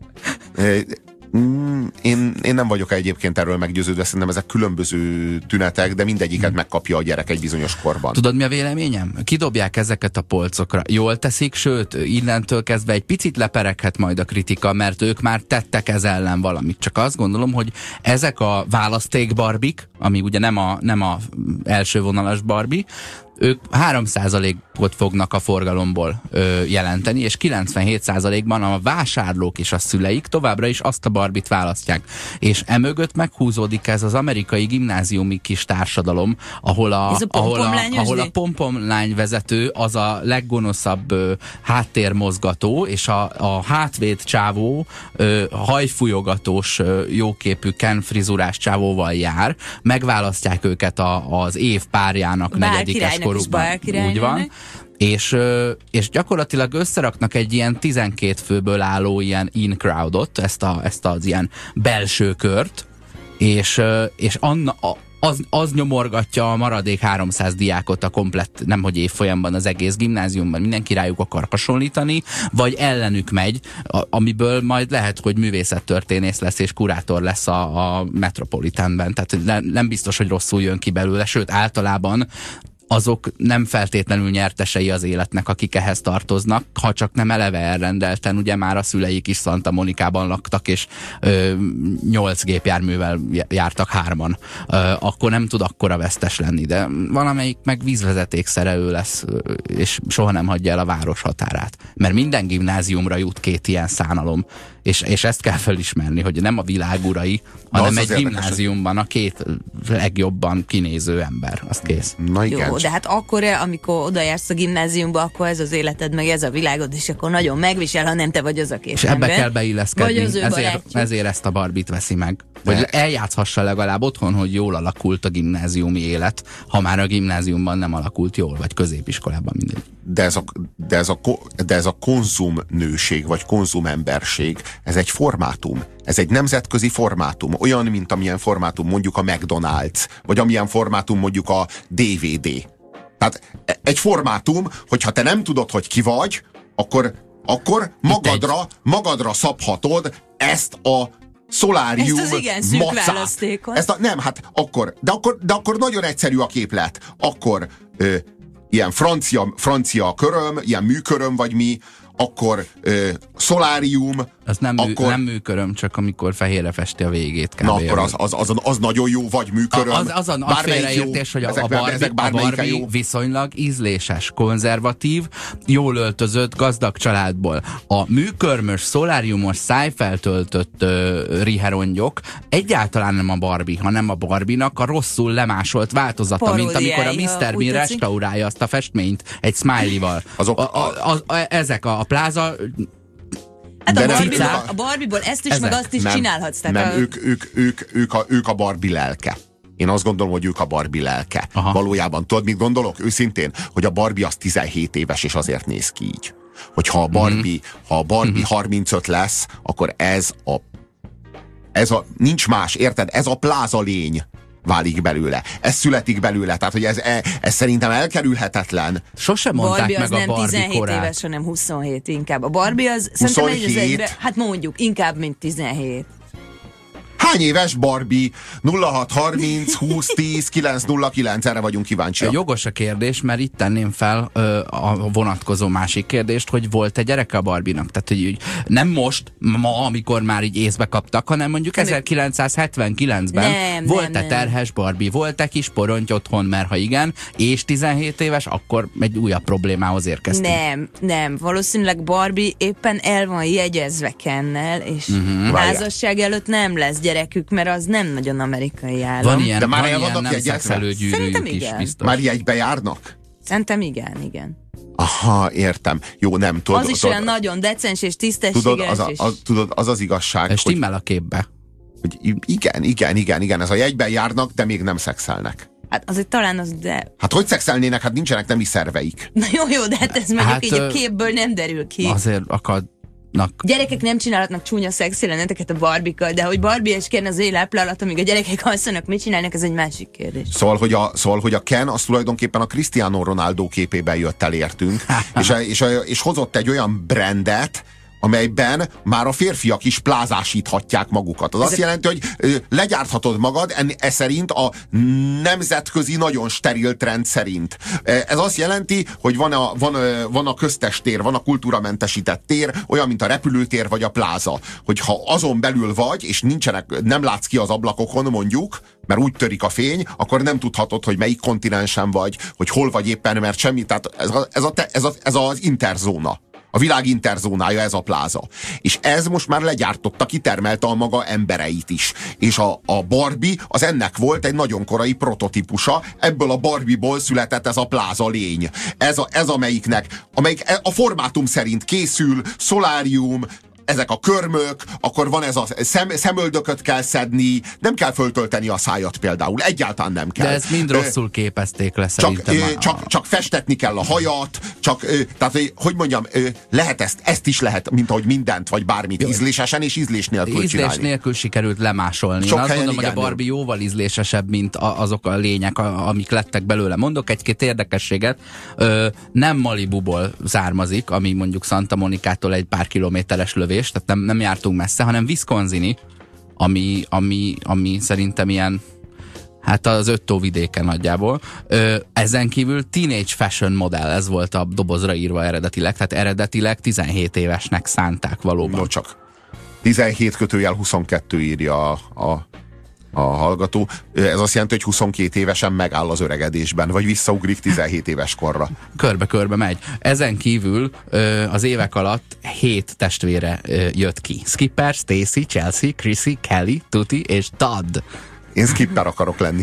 [SPEAKER 1] Én nem vagyok egyébként erről meggyőződve, szerintem ezek különböző tünetek, de mindegyiket megkapja a gyerek egy bizonyos korban.
[SPEAKER 2] Tudod, mi a véleményem? Kidobják ezeket a polcokra. Jól teszik, sőt, innentől kezdve egy picit lepereghet majd a kritika, mert ők már tettek ez ellen valamit. Csak azt gondolom, hogy ezek a választék Barbik, ami ugye nem a első vonalas Barbie, ők 3%-ot fognak a forgalomból jelenteni, és 97%-ban a vásárlók és a szüleik továbbra is azt a Barbit választják. És emögött meghúzódik ez az amerikai gimnáziumi kis társadalom, ahol a pompomlány vezető az a leggonoszabb háttérmozgató, és a hátvéd csávó hajfújogatós jóképű Ken frizurás csávóval jár, megválasztják őket az év párjának negyedikes korukban. Úgy van. És gyakorlatilag összeraknak egy ilyen 12 főből álló ilyen in-crowdot, ezt az ilyen belső kört, és az nyomorgatja a maradék 300 diákot a komplett, nemhogy évfolyamban az egész gimnáziumban, mindenki rájuk akar hasonlítani, vagy ellenük megy, amiből majd lehet, hogy művészettörténész lesz és kurátor lesz a Metropolitanben. Tehát nem biztos, hogy rosszul jön ki belőle, sőt általában azok nem feltétlenül nyertesei az életnek, akik ehhez tartoznak, ha csak nem eleve elrendelten, ugye már a szüleik is Santa Monicában laktak, és 8 gépjárművel jártak 3-an, akkor nem tud akkora vesztes lenni, de valamelyik meg vízvezetékszerelő lesz, és soha nem hagyja el a város határát. Mert minden gimnáziumra jut 2 ilyen szánalom, és ezt kell felismerni, hogy nem a világ urai, hanem egy gimnáziumban a 2 legjobban kinéző ember. Azt kész.
[SPEAKER 3] Na igen. Jó, de hát akkor, amikor oda jársz a gimnáziumba, akkor ez az életed, meg ez a világod, és akkor nagyon megvisel, ha nem te vagy az a 2
[SPEAKER 2] és
[SPEAKER 3] ember.
[SPEAKER 2] ebbe kell beilleszkedni. Ezért ezt a Barbit veszi meg. Vagy eljátszhassa legalább otthon, hogy jól alakult a gimnáziumi élet, ha már a gimnáziumban nem alakult jól, vagy középiskolában, mindegy.
[SPEAKER 1] De ez a konzumnőség, vagy konzumemberség, ez egy formátum. Ez egy nemzetközi formátum. Olyan, mint amilyen formátum mondjuk a McDonald's, vagy amilyen formátum mondjuk a DVD. Tehát egy formátum, hogyha te nem tudod, hogy ki vagy, akkor magadra szabhatod ezt a szolárium
[SPEAKER 3] ezt az igen szűk választékot.
[SPEAKER 1] Nem, hát de akkor nagyon egyszerű a képlet. Akkor ilyen francia köröm, ilyen műköröm vagy mi, akkor szolárium.
[SPEAKER 2] Az nem műköröm, csak amikor fehérre festi a végét.
[SPEAKER 1] Na akkor az nagyon jó, vagy műköröm.
[SPEAKER 2] Az a félreértés, hogy a Barbie viszonylag ízléses, konzervatív, jól öltözött, gazdag családból. A műkörmös, szoláriumos, szájfeltöltött riherongyok egyáltalán nem a Barbie, hanem a Barbie-nak a rosszul lemásolt változata, mint amikor a Mr. Bean restaurálja azt a festményt egy smiley-val. Ezek a pláza.
[SPEAKER 3] Hát a Barbie-ból ezt is, ezek, meg azt is csinálhatsz.
[SPEAKER 1] Nem, ők a Barbie lelke. Én azt gondolom, hogy ők a Barbie lelke. Aha. Valójában tudod, mit gondolok? Őszintén, hogy a Barbie az 17 éves, és azért néz ki így. Hogyha a Barbie 35 lesz, akkor ez a nincs más, érted? Ez a pláza lény válik belőle. Ez születik belőle. Tehát, hogy ez szerintem elkerülhetetlen.
[SPEAKER 2] Sosem mondták meg a Barbie korát.
[SPEAKER 3] 17 éves, hanem 27 inkább. A Barbie az
[SPEAKER 1] 27?
[SPEAKER 3] Szerintem hát mondjuk, inkább, mint 17.
[SPEAKER 1] Hány éves Barbie? 0630 20 10 909, erre vagyunk kíváncsiak.
[SPEAKER 2] Jogos a kérdés, mert itt tenném fel a vonatkozó másik kérdést, hogy volt-e gyereke a Barbie-nak? Tehát, hogy nem most, ma, amikor már így észbe kaptak, hanem mondjuk 1979-ben volt-e terhes Barbie? Volt-e kis poronty otthon? Mert ha igen, és 17 éves, akkor egy újabb problémához érkeztünk.
[SPEAKER 3] Nem. Valószínűleg Barbie éppen el van jegyezve Kennel, és házasság előtt nem lesz gyerekük, mert az nem nagyon amerikai állam.
[SPEAKER 2] Van ilyen, de már van nem szexelő gyűrűjük is biztos.
[SPEAKER 1] Már jegybe járnak?
[SPEAKER 3] Szerintem igen.
[SPEAKER 1] Aha, értem. Jó, nem tudod.
[SPEAKER 3] Az is olyan nagyon decens és tisztességes.
[SPEAKER 1] Tudod, az az igazság,
[SPEAKER 2] hogy stimmel a képbe.
[SPEAKER 1] Hogy igen, ez a jegyben járnak, de még nem szexelnek.
[SPEAKER 3] Hát azért talán az, de...
[SPEAKER 1] Hát hogy szexelnének? Hát nincsenek nemi szerveik.
[SPEAKER 3] Na jó, de hát ez mondjuk így a képből nem derül ki.
[SPEAKER 2] Azért akad.
[SPEAKER 3] Gyerekek nem csinálhatnak csúnya szexjeleneteket a Barbie-kal, de hogy Barbie és Ken az éleple alatt, amíg a gyerekek alszanak, mit csinálnak, ez egy másik kérdés.
[SPEAKER 1] Szóval, hogy a Ken az tulajdonképpen a Cristiano Ronaldo képében jött el értünk, és hozott egy olyan brandet, amelyben már a férfiak is plázásíthatják magukat. Az azt jelenti, hogy legyárthatod magad ez szerint a nemzetközi nagyon steril trend szerint. Ez azt jelenti, hogy van a köztes tér, van a kultúramentesített tér, olyan, mint a repülőtér vagy a pláza. Hogyha azon belül vagy, és nem látsz ki az ablakokon mondjuk, mert úgy törik a fény, akkor nem tudhatod, hogy melyik kontinensen vagy, hogy hol vagy éppen, mert semmi. Tehát ez az interzóna. A világ interzónája ez a pláza. És ez most már legyártotta, kitermelte a maga embereit is. És a Barbie az ennek volt egy nagyon korai prototípusa, ebből a Barbie-ból született ez a pláza lény. Ez amelyik a formátum szerint készül, szolárium, ezek a körmök, akkor van ez a szemöldököt kell szedni, nem kell föltölteni a szájat például, egyáltalán nem kell.
[SPEAKER 2] De ezt mind rosszul képezték le szerintem.
[SPEAKER 1] Csak festetni kell a hajat, tehát, hogy mondjam, lehet ezt is lehet, mint ahogy mindent, vagy bármit ízlésesen és ízlés nélkül csinálni.
[SPEAKER 2] Ízlés nélkül sikerült lemásolni. Én azt gondolom, hogy a Barbie jóval ízlésesebb, mint azok a lények, amik lettek belőle. Mondok egy-két érdekességet. Nem Malibuból származik, ami mondjuk Santa Monicától egy pár kilométeres lövés, tehát nem jártunk messze, hanem Wisconsini, ami szerintem ilyen, hát az 5 tó vidéken nagyjából. Ezen kívül teenage fashion modell, ez volt a dobozra írva eredetileg, tehát eredetileg 17 évesnek szánták valóban.
[SPEAKER 1] No csak. 17-22 írja a hallgató. Ez azt jelenti, hogy 22 évesen megáll az öregedésben, vagy visszaugrik 17 éves korra.
[SPEAKER 2] Körbe-körbe megy. Ezen kívül az évek alatt 7 testvére jött ki. Skipper, Stacy, Chelsea, Chrissy, Kelly, Tutti és Todd.
[SPEAKER 1] Én Skipper akarok lenni.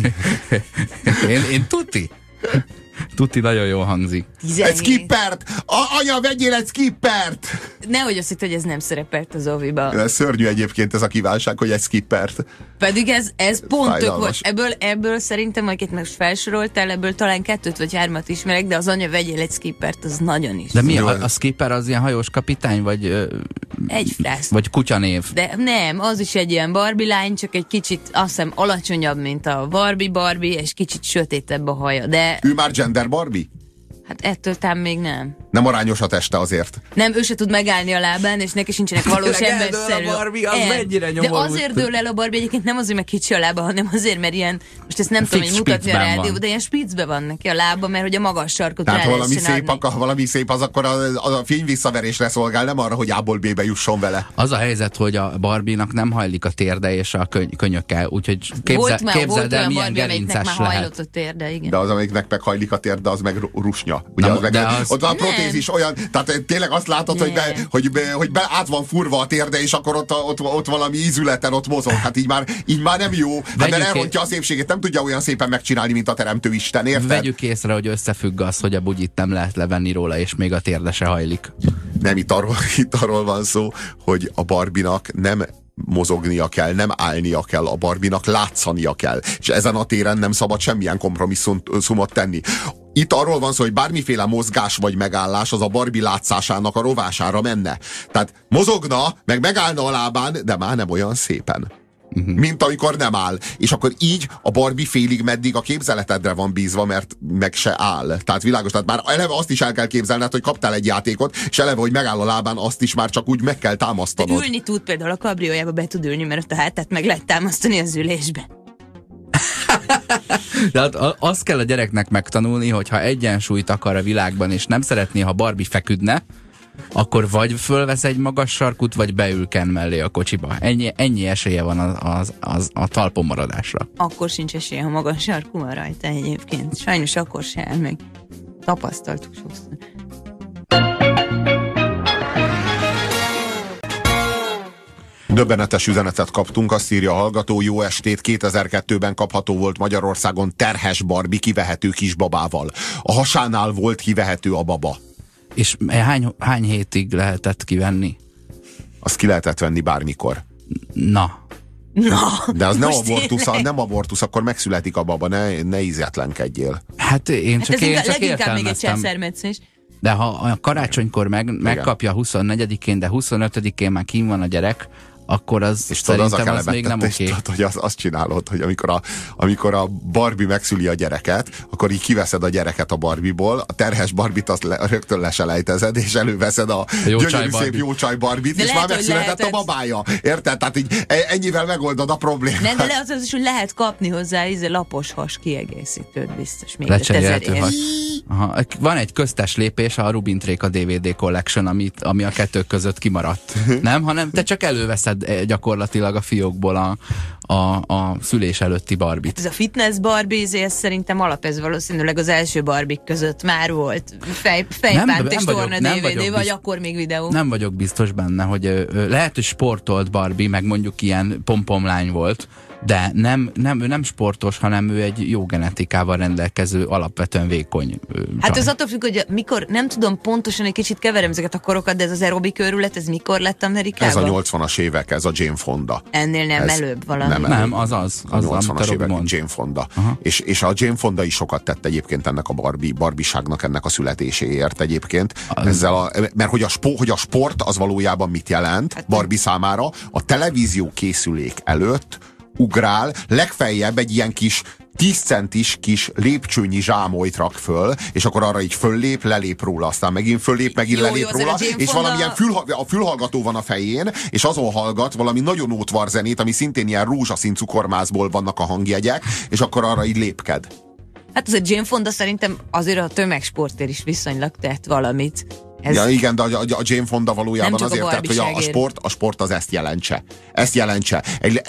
[SPEAKER 2] Én Tutti. Tutti nagyon jól hangzik.
[SPEAKER 3] 17.
[SPEAKER 1] Egy Skippert! Anya, vegyél egy Skippert!
[SPEAKER 3] Nehogy azt hitt, hogy ez nem szerepelt az oviba.
[SPEAKER 1] Ez szörnyű egyébként ez a kívánság, hogy egy Skippert.
[SPEAKER 3] Pedig ez pont tök
[SPEAKER 1] fájdalmas.
[SPEAKER 3] volt. Ebből szerintem, akiket most felsoroltál, ebből talán 2 vagy 3 ismerek, de az anya vegyél egy Skippert, az nagyon is.
[SPEAKER 2] De mi a Skipper az ilyen hajós kapitány, vagy
[SPEAKER 3] egy frász.
[SPEAKER 2] vagy kutyanév?
[SPEAKER 3] De nem, az is egy ilyen Barbie lány, csak egy kicsit azt hiszem alacsonyabb, mint a Barbie, és kicsit sötétebb a haja, de
[SPEAKER 1] Ő már gender Barbie?
[SPEAKER 3] hát ettől tám még nem.
[SPEAKER 1] Nem arányos a teste azért.
[SPEAKER 3] Nem, ő se tud megállni a lábán, és neki sincsenek valós emberszerű.
[SPEAKER 2] a Barbie, az mennyire
[SPEAKER 3] De
[SPEAKER 2] nyomorult.
[SPEAKER 3] azért dől el a Barbie egyébként nem azért, mert kicsi a lába, hanem azért, mert ilyen, most ezt nem tudom, hogy mutatni a
[SPEAKER 2] spitzben
[SPEAKER 3] rádió,
[SPEAKER 2] van.
[SPEAKER 3] de ilyen spiccbe van neki a lába, mert hogy a magas sarkot
[SPEAKER 1] Tehát
[SPEAKER 3] rá
[SPEAKER 1] valami szép, az akkor a fény visszaverésre szolgál, nem arra, hogy A-ból B-be jusson vele.
[SPEAKER 2] Az a helyzet, hogy a Barbie-nak nem hajlik a térde és a könyöke, úgyhogy
[SPEAKER 3] Volt
[SPEAKER 2] képzeld el,
[SPEAKER 3] olyan
[SPEAKER 2] milyen
[SPEAKER 3] Barbie, amelyiknek
[SPEAKER 2] gerinces
[SPEAKER 3] már
[SPEAKER 2] lehet.
[SPEAKER 3] hajlott a térde, igen.
[SPEAKER 1] De az, amelyiknek meghajlik a térde, az meg rusnya. Ugye,
[SPEAKER 2] Na,
[SPEAKER 1] az meg,
[SPEAKER 2] de az-
[SPEAKER 1] ott a
[SPEAKER 3] Nem.
[SPEAKER 1] protézis olyan, tehát tényleg azt látod, hogy át van furva a térde, és akkor ott valami ízületen ott mozog. Hát így már nem jó. Hát mert elrontja a szépségét, nem tudja olyan szépen megcsinálni, mint a teremtő Isten, érted?
[SPEAKER 2] Vegyük észre, hogy összefügg az, hogy a bugyit nem lehet levenni róla, és még a térde se hajlik.
[SPEAKER 1] Nem, itt arról van szó, hogy a Barbie-nak nem mozognia kell, nem állnia kell, a Barbie-nak látszania kell. És ezen a téren nem szabad semmilyen kompromisszumot tenni. Itt arról van szó, hogy bármiféle mozgás vagy megállás az a Barbie látszásának a rovására menne. Tehát mozogna, meg megállna a lábán, de már nem olyan szépen. Mint amikor nem áll. És akkor így a Barbie félig meddig a képzeletedre van bízva, mert meg se áll. Tehát világos, tehát már eleve azt is el kell képzelned, hogy kaptál egy játékot, és eleve, hogy megáll a lábán, azt is már csak úgy meg kell
[SPEAKER 3] De
[SPEAKER 1] támasztanod.
[SPEAKER 3] ülni tud például a kabriójába be tud ülni, mert ott a hátát meg lehet támasztani az ülésbe.
[SPEAKER 2] De hát azt kell a gyereknek megtanulni, hogy ha egyensúlyt akar a világban, és nem szeretné, ha Barbie feküdne, akkor vagy fölvesz egy magas sarkút, vagy beül Ken mellé a kocsiba. Ennyi esélye van a talpon maradásra.
[SPEAKER 3] Akkor sincs esélye, ha magas sarkú van rajta egyébként. Sajnos akkor se áll meg. Tapasztaltuk sokszor.
[SPEAKER 1] Döbbenetes üzenetet kaptunk, azt írja a hallgató: jó estét, 2002-ben kapható volt Magyarországon terhes Barbie kivehető kisbabával. A hasánál volt kivehető a baba.
[SPEAKER 2] És hány hétig lehetett kivenni?
[SPEAKER 1] Azt ki lehetett venni bármikor.
[SPEAKER 2] Na.
[SPEAKER 1] De az
[SPEAKER 3] most
[SPEAKER 1] nem abortusz, akkor megszületik a baba, ne ízetlenkedjél.
[SPEAKER 2] Hát én
[SPEAKER 3] Hát
[SPEAKER 2] csak,
[SPEAKER 3] ez
[SPEAKER 2] én csak
[SPEAKER 3] leginkább még egy
[SPEAKER 2] értelmeztem.
[SPEAKER 3] császármetszés.
[SPEAKER 2] De ha a karácsonykor megkapja 24-én, de 25-én már kín van a gyerek, akkor az
[SPEAKER 1] És tudod,
[SPEAKER 2] szerintem az még nem oké.
[SPEAKER 1] Hogy azt csinálod, hogy amikor a Barbie megszüli a gyereket, akkor így kiveszed a gyereket a Barbie-ból, a terhes Barbie-t azt rögtön leselejtezed, és előveszed a gyönyörű szép jó csaj Barbie-t, és már megszületett a babája. Érted? Tehát így ennyivel megoldod a problémát.
[SPEAKER 3] Nem, de lehet az is, hogy lehet kapni hozzá lapos has kiegészítőt biztos még.
[SPEAKER 2] Lecserélhető has. Aha. Van egy köztes lépés, a Rubin Tréka DVD Collection, ami a kettők között kimaradt. Nem? Hanem te csak előveszed gyakorlatilag a fiókból a szülés előtti Barbit.
[SPEAKER 3] Ez a fitness Barbie, ez szerintem ez valószínűleg az első Barbik között már volt. Fejpánt és torna DVD, vagy akkor még videó.
[SPEAKER 2] Nem vagyok biztos benne, hogy lehet, hogy sportolt Barbie, meg mondjuk ilyen pompomlány volt, de ő nem sportos, hanem ő egy jó genetikával rendelkező, alapvetően vékony
[SPEAKER 3] Hát
[SPEAKER 2] csaj.
[SPEAKER 3] az attól függ, hogy mikor, nem tudom pontosan, egy kicsit keverem ezeket a korokat, de ez az aerobik őrület, ez mikor lett Amerikában?
[SPEAKER 1] Ez a 80-as évek, ez a Jane Fonda.
[SPEAKER 3] Ennél nem
[SPEAKER 1] Ez
[SPEAKER 3] előbb valami.
[SPEAKER 2] Nem, az,
[SPEAKER 1] A
[SPEAKER 2] amit
[SPEAKER 1] 80-as
[SPEAKER 2] a
[SPEAKER 1] évek
[SPEAKER 2] mond.
[SPEAKER 1] Jane Fonda. És a Jane Fonda is sokat tett egyébként ennek a barbiságnak, ennek a születéséért egyébként. Mert hogy a sport az valójában mit jelent Barbie számára? A televízió készülék előtt ugrál, legfeljebb egy ilyen kis 10 centis kis lépcsőnyi zsámolyt rak föl, és akkor arra így föllép, lelép róla, aztán megint föllép, megint lelép róla, és valamilyen a fülhallgató van a fején, és azon hallgat valami nagyon ótvar zenét, ami szintén ilyen rózsaszín cukormászból vannak a hangjegyek, és akkor arra így lépked.
[SPEAKER 3] Hát az a Jane Fonda szerintem azért a tömegsportért is viszonylag tett valamit.
[SPEAKER 1] Ja, igen, de a Jane Fonda valójában azért tett, hogy a sport az ezt jelentse. Ezt jelentse.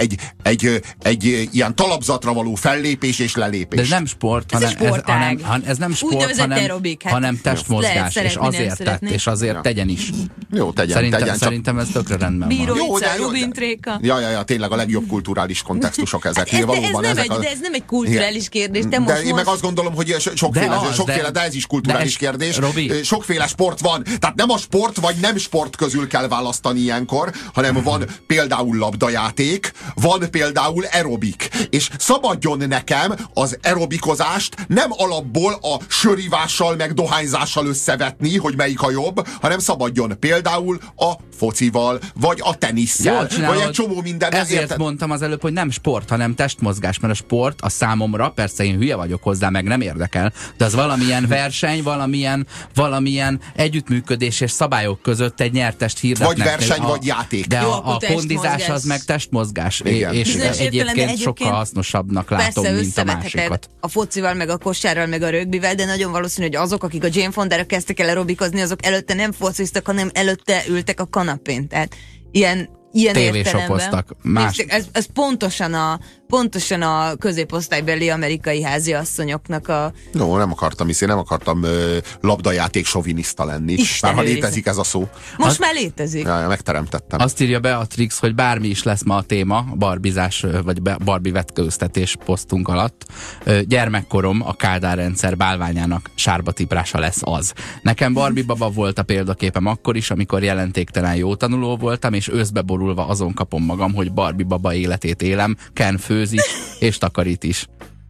[SPEAKER 1] Egy ilyen talapzatra való fellépés és lelépés.
[SPEAKER 2] De ez nem sport, ez nem sport, hanem testmozgás, és azért tett, és azért tegyen is.
[SPEAKER 1] Jó, tegyen.
[SPEAKER 2] Szerintem ez tökre rendben van.
[SPEAKER 3] Bíróica, Rubin Tréka.
[SPEAKER 1] Ja, tényleg a legjobb kulturális kontextusok ezek.
[SPEAKER 3] De ez nem egy kulturális kérdés.
[SPEAKER 1] De én meg azt gondolom, hogy sokféle, de ez is kulturális kérdés. Sokféle sport van. Tehát nem a sport vagy nem sport közül kell választani ilyenkor, hanem van például labdajáték, van például aerobik. És szabadjon nekem az aerobikozást nem alapból a sörivással meg dohányzással összevetni, hogy melyik a jobb, hanem szabadjon például a focival, vagy a tenisszel, vagy egy csomó minden.
[SPEAKER 2] Ezért mondtam az előbb, hogy nem sport, hanem testmozgás, mert a sport a számomra, persze én hülye vagyok hozzá, meg nem érdekel, de az valamilyen verseny, valamilyen együttműködés és szabályok között egy nyertest hirdetnek.
[SPEAKER 1] Vagy verseny, vagy játék.
[SPEAKER 2] De a kondizás az meg testmozgás, és egyébként sokkal hasznosabbnak látom, mint a másikat.
[SPEAKER 3] A focival, meg a kosárral, meg a rögbivel, de nagyon valószínű, hogy azok, akik a Jane Fondára kezdtek el aerobikozni, azok előtte nem fociztak, hanem előtte ültek a kanapén. Tehát ilyen
[SPEAKER 2] tévésopoztak.
[SPEAKER 3] Ez pontosan a középosztálybeli amerikai háziasszonyoknak a...
[SPEAKER 1] No, nem akartam labdajáték soviniszta lenni. Már ha létezik ez a szó.
[SPEAKER 3] Most már létezik.
[SPEAKER 1] Ja, megteremtettem.
[SPEAKER 2] Azt írja Beatrix, hogy bármi is lesz ma a téma, barbizás vagy Barbie vetkőztetés posztunk alatt. Gyermekkorom a Kádár rendszer bálványának sárba tiprása lesz az. Nekem Barbie baba volt a példaképem akkor is, amikor jelentéktelen jó tanuló voltam, és őszbe borulva azon kapom magam, hogy Barbie baba életét élem, Ken főzik és takarít is.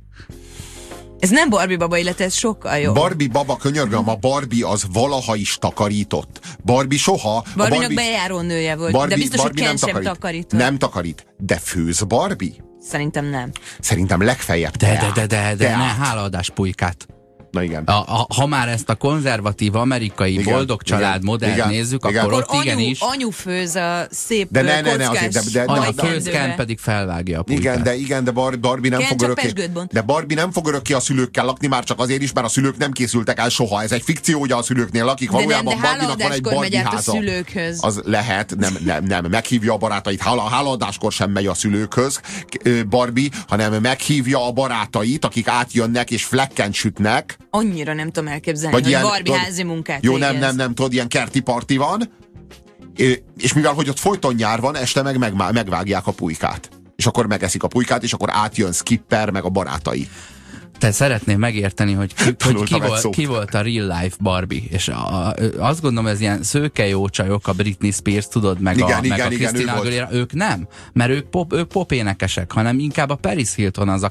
[SPEAKER 3] Ez nem Barbie baba élete, ez sokkal jobb.
[SPEAKER 1] Barbie baba, könyörgöm, a Barbie az valaha is takarított. Barbie soha...
[SPEAKER 3] Barbie-nak bejáró nője volt, de biztos, hogy Ken sem takarított.
[SPEAKER 1] Nem takarít, de főz Barbie?
[SPEAKER 3] Szerintem nem.
[SPEAKER 1] Szerintem legfeljebb
[SPEAKER 2] De ne hálaadás pulykát.
[SPEAKER 1] Na igen.
[SPEAKER 2] Ha már ezt a konzervatív amerikai boldog család modellt nézzük, akkor ott igenis...
[SPEAKER 3] Anyu főz a szép
[SPEAKER 2] kockás... Anya főz, Ken pedig felvágja a pulykát.
[SPEAKER 1] Igen, de Barbie nem fog örökké... De Barbie nem fog örökké a szülőkkel lakni, már csak azért is, mert a szülők nem készültek el soha. Ez egy fikció, hogy a szülőknél lakik. Valójában Barbie-nak van egy Barbie háza.
[SPEAKER 3] A szülőkhöz.
[SPEAKER 1] Az lehet, nem. Meghívja a barátait. Hálaadáskor sem megy a szülőkhöz Barbie, hanem meghívja a barátait, akik átjönnek és flekken sütnek.
[SPEAKER 3] Annyira nem tudom elképzelni, hogy Barbie házi munkát
[SPEAKER 1] jó, nem, tudod, ilyen kerti parti van, és mivel, hogy ott folyton nyár van, este megvágják a pulykát. És akkor megeszik a pulykát, és akkor átjön Skipper, meg a barátai.
[SPEAKER 2] Te szeretném megérteni, hogy ki volt a real life Barbie, és azt gondolom, ez ilyen szőke jó csajok, a Britney Spears, tudod, meg a Christina Aguilera, ők nem, mert ők pop énekesek, hanem inkább a Paris Hilton az,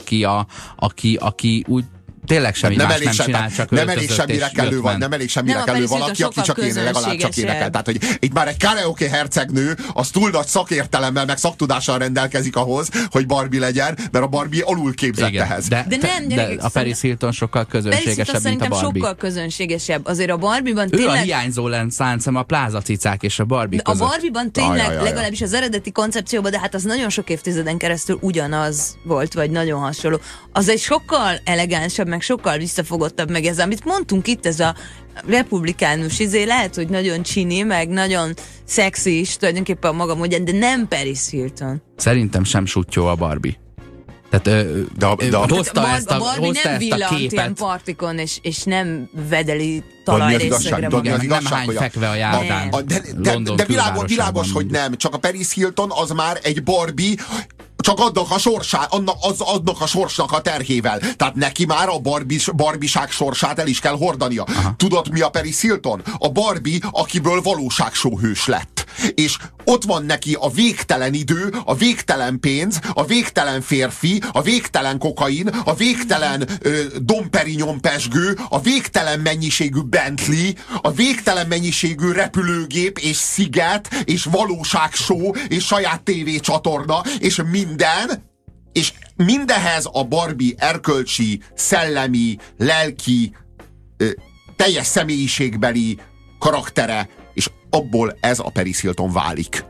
[SPEAKER 2] aki úgy tényleg semmi más nem csinál, csak
[SPEAKER 1] nem elég semmire kellő valaki, aki legalább csak énekel. Tehát, hogy itt már egy karaoke hercegnő, az túl nagy szakértelemmel, meg szaktudással rendelkezik ahhoz, hogy Barbie legyen, mert a Barbie alul képzett ehhez.
[SPEAKER 2] De a Paris Hilton sokkal közönségesebb, mint a Barbie.
[SPEAKER 3] Sokkal közönségesebb. Azért a Barbie-ban tényleg...
[SPEAKER 2] Ő a hiányzó láncszem a plázacicák és a Barbie között.
[SPEAKER 3] A Barbie-ban tényleg, legalábbis az eredeti koncepcióban, de hát az nagyon sok évtizeden keresztül ugyanaz volt, vagy nagyon hasonló. Az egy sokkal elegánsabb, meg sokkal visszafogottabb, meg ez, amit mondtunk itt, ez a republikánus lehet, hogy nagyon csini, meg nagyon szexi is, tulajdonképpen a maga módján, de nem Paris Hilton.
[SPEAKER 2] Szerintem sem sutyó a Barbie. Tehát hozta ezt a képet.
[SPEAKER 3] Ilyen partikon, és nem vedeli talajrészegre magát.
[SPEAKER 2] Nem hány fekve a járdán.
[SPEAKER 1] De világos, hogy nem. Csak a Paris Hilton az már egy Barbie csak annak a sorsát, annak a sorsnak a terhével. Tehát neki már a barbiság sorsát el is kell hordania. Aha. Tudod, mi a Paris Hilton? A Barbie, akiből valóságsóhős lett. És ott van neki a végtelen idő, a végtelen pénz, a végtelen férfi, a végtelen kokain, a végtelen Dom Perignon pezsgő, a végtelen mennyiségű Bentley, a végtelen mennyiségű repülőgép és sziget, és valóságshow, és saját tévécsatorna, és minden, és mindehez a Barbie erkölcsi, szellemi, lelki, teljes személyiségbeli karaktere, és abból ez a Paris Hilton válik.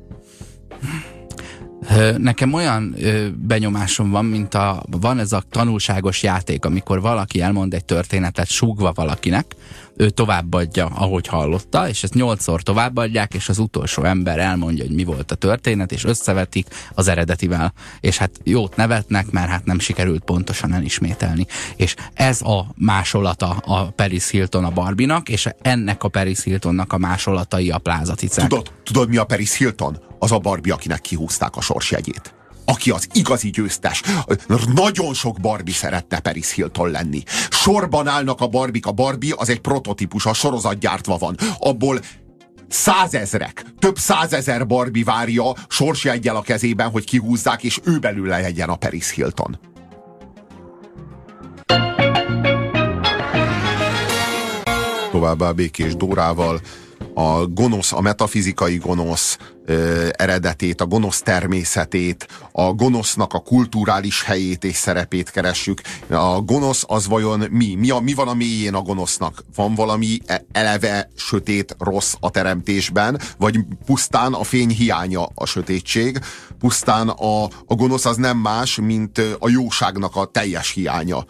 [SPEAKER 2] Nekem olyan benyomásom van, mint van ez a tanulságos játék, amikor valaki elmond egy történetet súgva valakinek, ő továbbadja, ahogy hallotta, és ezt 8-szor továbbadják, és az utolsó ember elmondja, hogy mi volt a történet, és összevetik az eredetivel. És hát jót nevetnek, mert hát nem sikerült pontosan elismételni. És ez a másolata a Paris Hilton a Barbie-nak, és ennek a Paris Hiltonnak a másolatai a plázaticák.
[SPEAKER 1] Tudod, mi a Paris Hilton? Az a Barbie, akinek kihúzták a sorsjegyét. Aki az igazi győztes. Nagyon sok Barbie szeretne Paris Hilton lenni. Sorban állnak a Barbie-k. A Barbie az egy prototípus, a sorozat gyártva van. Abból 100 000, több 100 000 Barbie várja sorsjeggyel a kezében, hogy kihúzzák, és ő belőle legyen a Paris Hilton. Továbbá Békés Dórával a gonosz, a metafizikai gonosz eredetét, a gonosz természetét, a gonosznak a kulturális helyét és szerepét keressük. A gonosz az vajon mi? Mi van a mélyén a gonosznak? Van valami eleve sötét, rossz a teremtésben, vagy pusztán a fény hiánya a sötétség? Pusztán a gonosz az nem más, mint a jóságnak a teljes hiánya.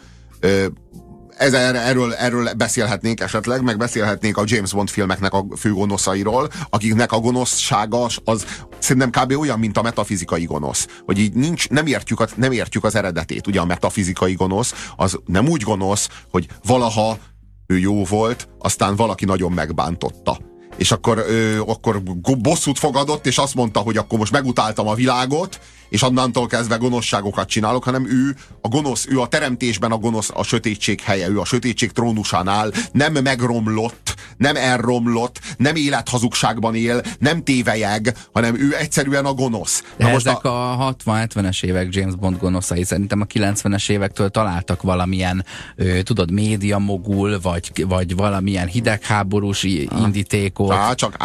[SPEAKER 1] Erről beszélhetnénk esetleg, meg beszélhetnénk a James Bond filmeknek a főgonoszairól, akiknek a gonoszsága az szerintem kb. Olyan, mint a metafizikai gonosz. Hogy így nem értjük az eredetét. Ugye a metafizikai gonosz az nem úgy gonosz, hogy valaha ő jó volt, aztán valaki nagyon megbántotta. És akkor bosszút fogadott, és azt mondta, hogy akkor most megutáltam a világot, és annantól kezdve gonoszságokat csinálok, hanem ő a gonosz, ő a teremtésben a gonosz, a sötétség helye, ő a sötétség trónusán áll, nem megromlott, nem elromlott, nem élethazugságban él, nem tévejeg, hanem ő egyszerűen a gonosz.
[SPEAKER 2] De ezek a 60-70-es évek James Bond gonoszai szerintem a 90-es évektől találtak valamilyen, tudod, médiamogul, vagy valamilyen hidegháborús indítékot.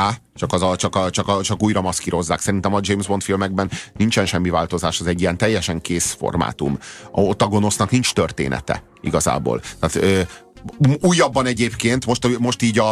[SPEAKER 2] Csak
[SPEAKER 1] újra maszkírozzák. Szerintem a James Bond filmekben nincsen semmi változás, az egy ilyen teljesen kész formátum. Ott a gonosznak nincs története igazából. Tehát újabban egyébként, most így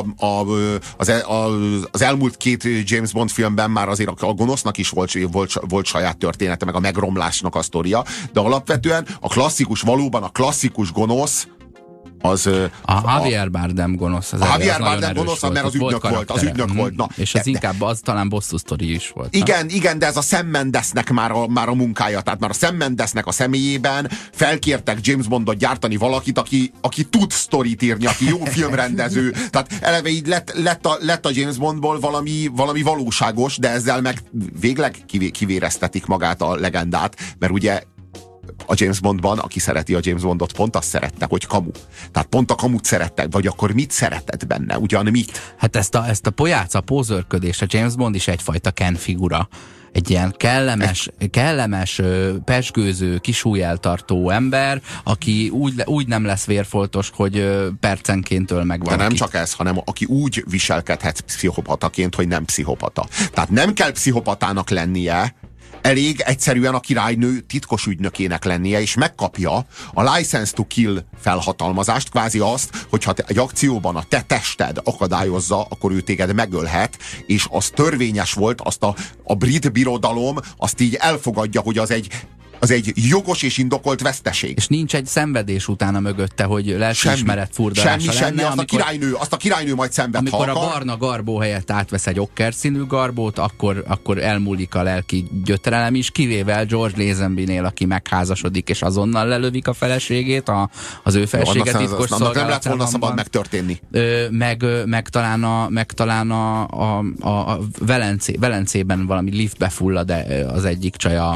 [SPEAKER 1] az elmúlt 2 James Bond filmben már azért a gonosznak is volt saját története, meg a megromlásnak a sztoria, de alapvetően valóban a klasszikus gonosz az...
[SPEAKER 2] A Javier Bardem gonosz.
[SPEAKER 1] A Javier Bardem gonosz, mert az ügynök volt. Az ügynök volt. Na,
[SPEAKER 2] és az inkább az talán bosszú sztori is volt.
[SPEAKER 1] Igen, de ez a Sam Mendesnek már a munkája. Tehát már a Sam Mendesnek a személyében felkértek James Bondot gyártani valakit, aki tud sztorit írni, aki jó filmrendező. Tehát eleve így lett a James Bondból valami valóságos, de ezzel meg végleg kivéreztetik magát a legendát, mert ugye a James Bondban, aki szereti a James Bondot, pont azt szerette, hogy kamu. Tehát pont a kamut szerettek, vagy akkor mit szeretett benne? Ugyan mit?
[SPEAKER 2] Hát ezt a pojáca pózörködést, a James Bond is egyfajta Ken figura. Egy ilyen kellemes pezsgőző, kisúlyeltartó ember, aki úgy nem lesz vérfoltos, hogy percenként öl meg valakit.
[SPEAKER 1] De nem csak ez, hanem aki úgy viselkedhet pszichopataként, hogy nem pszichopata. Tehát nem kell pszichopatának lennie, elég egyszerűen a királynő titkos ügynökének lennie, és megkapja a License to Kill felhatalmazást, kvázi azt, hogyha egy akcióban a te tested akadályozza, akkor ő téged megölhet, és az törvényes volt, azt a brit birodalom azt így elfogadja, hogy az egy jogos és indokolt veszteség.
[SPEAKER 2] És nincs egy szenvedés utána mögötte, hogy lelkiismeret furdalása
[SPEAKER 1] semmi, azt a királynő majd szenved,
[SPEAKER 2] amikor a barna garbó helyett átvesz egy okkerszínű garbót, akkor elmúlik a lelki gyötrelem is, kivéve George Lazenby-nél, aki megházasodik, és azonnal lelövik a feleségét, az ő felesége titkos szolgálatában.
[SPEAKER 1] Nem lett volna szabad megtörténni.
[SPEAKER 2] Meg talán a Velencében valami liftbe fullad az egyik csaja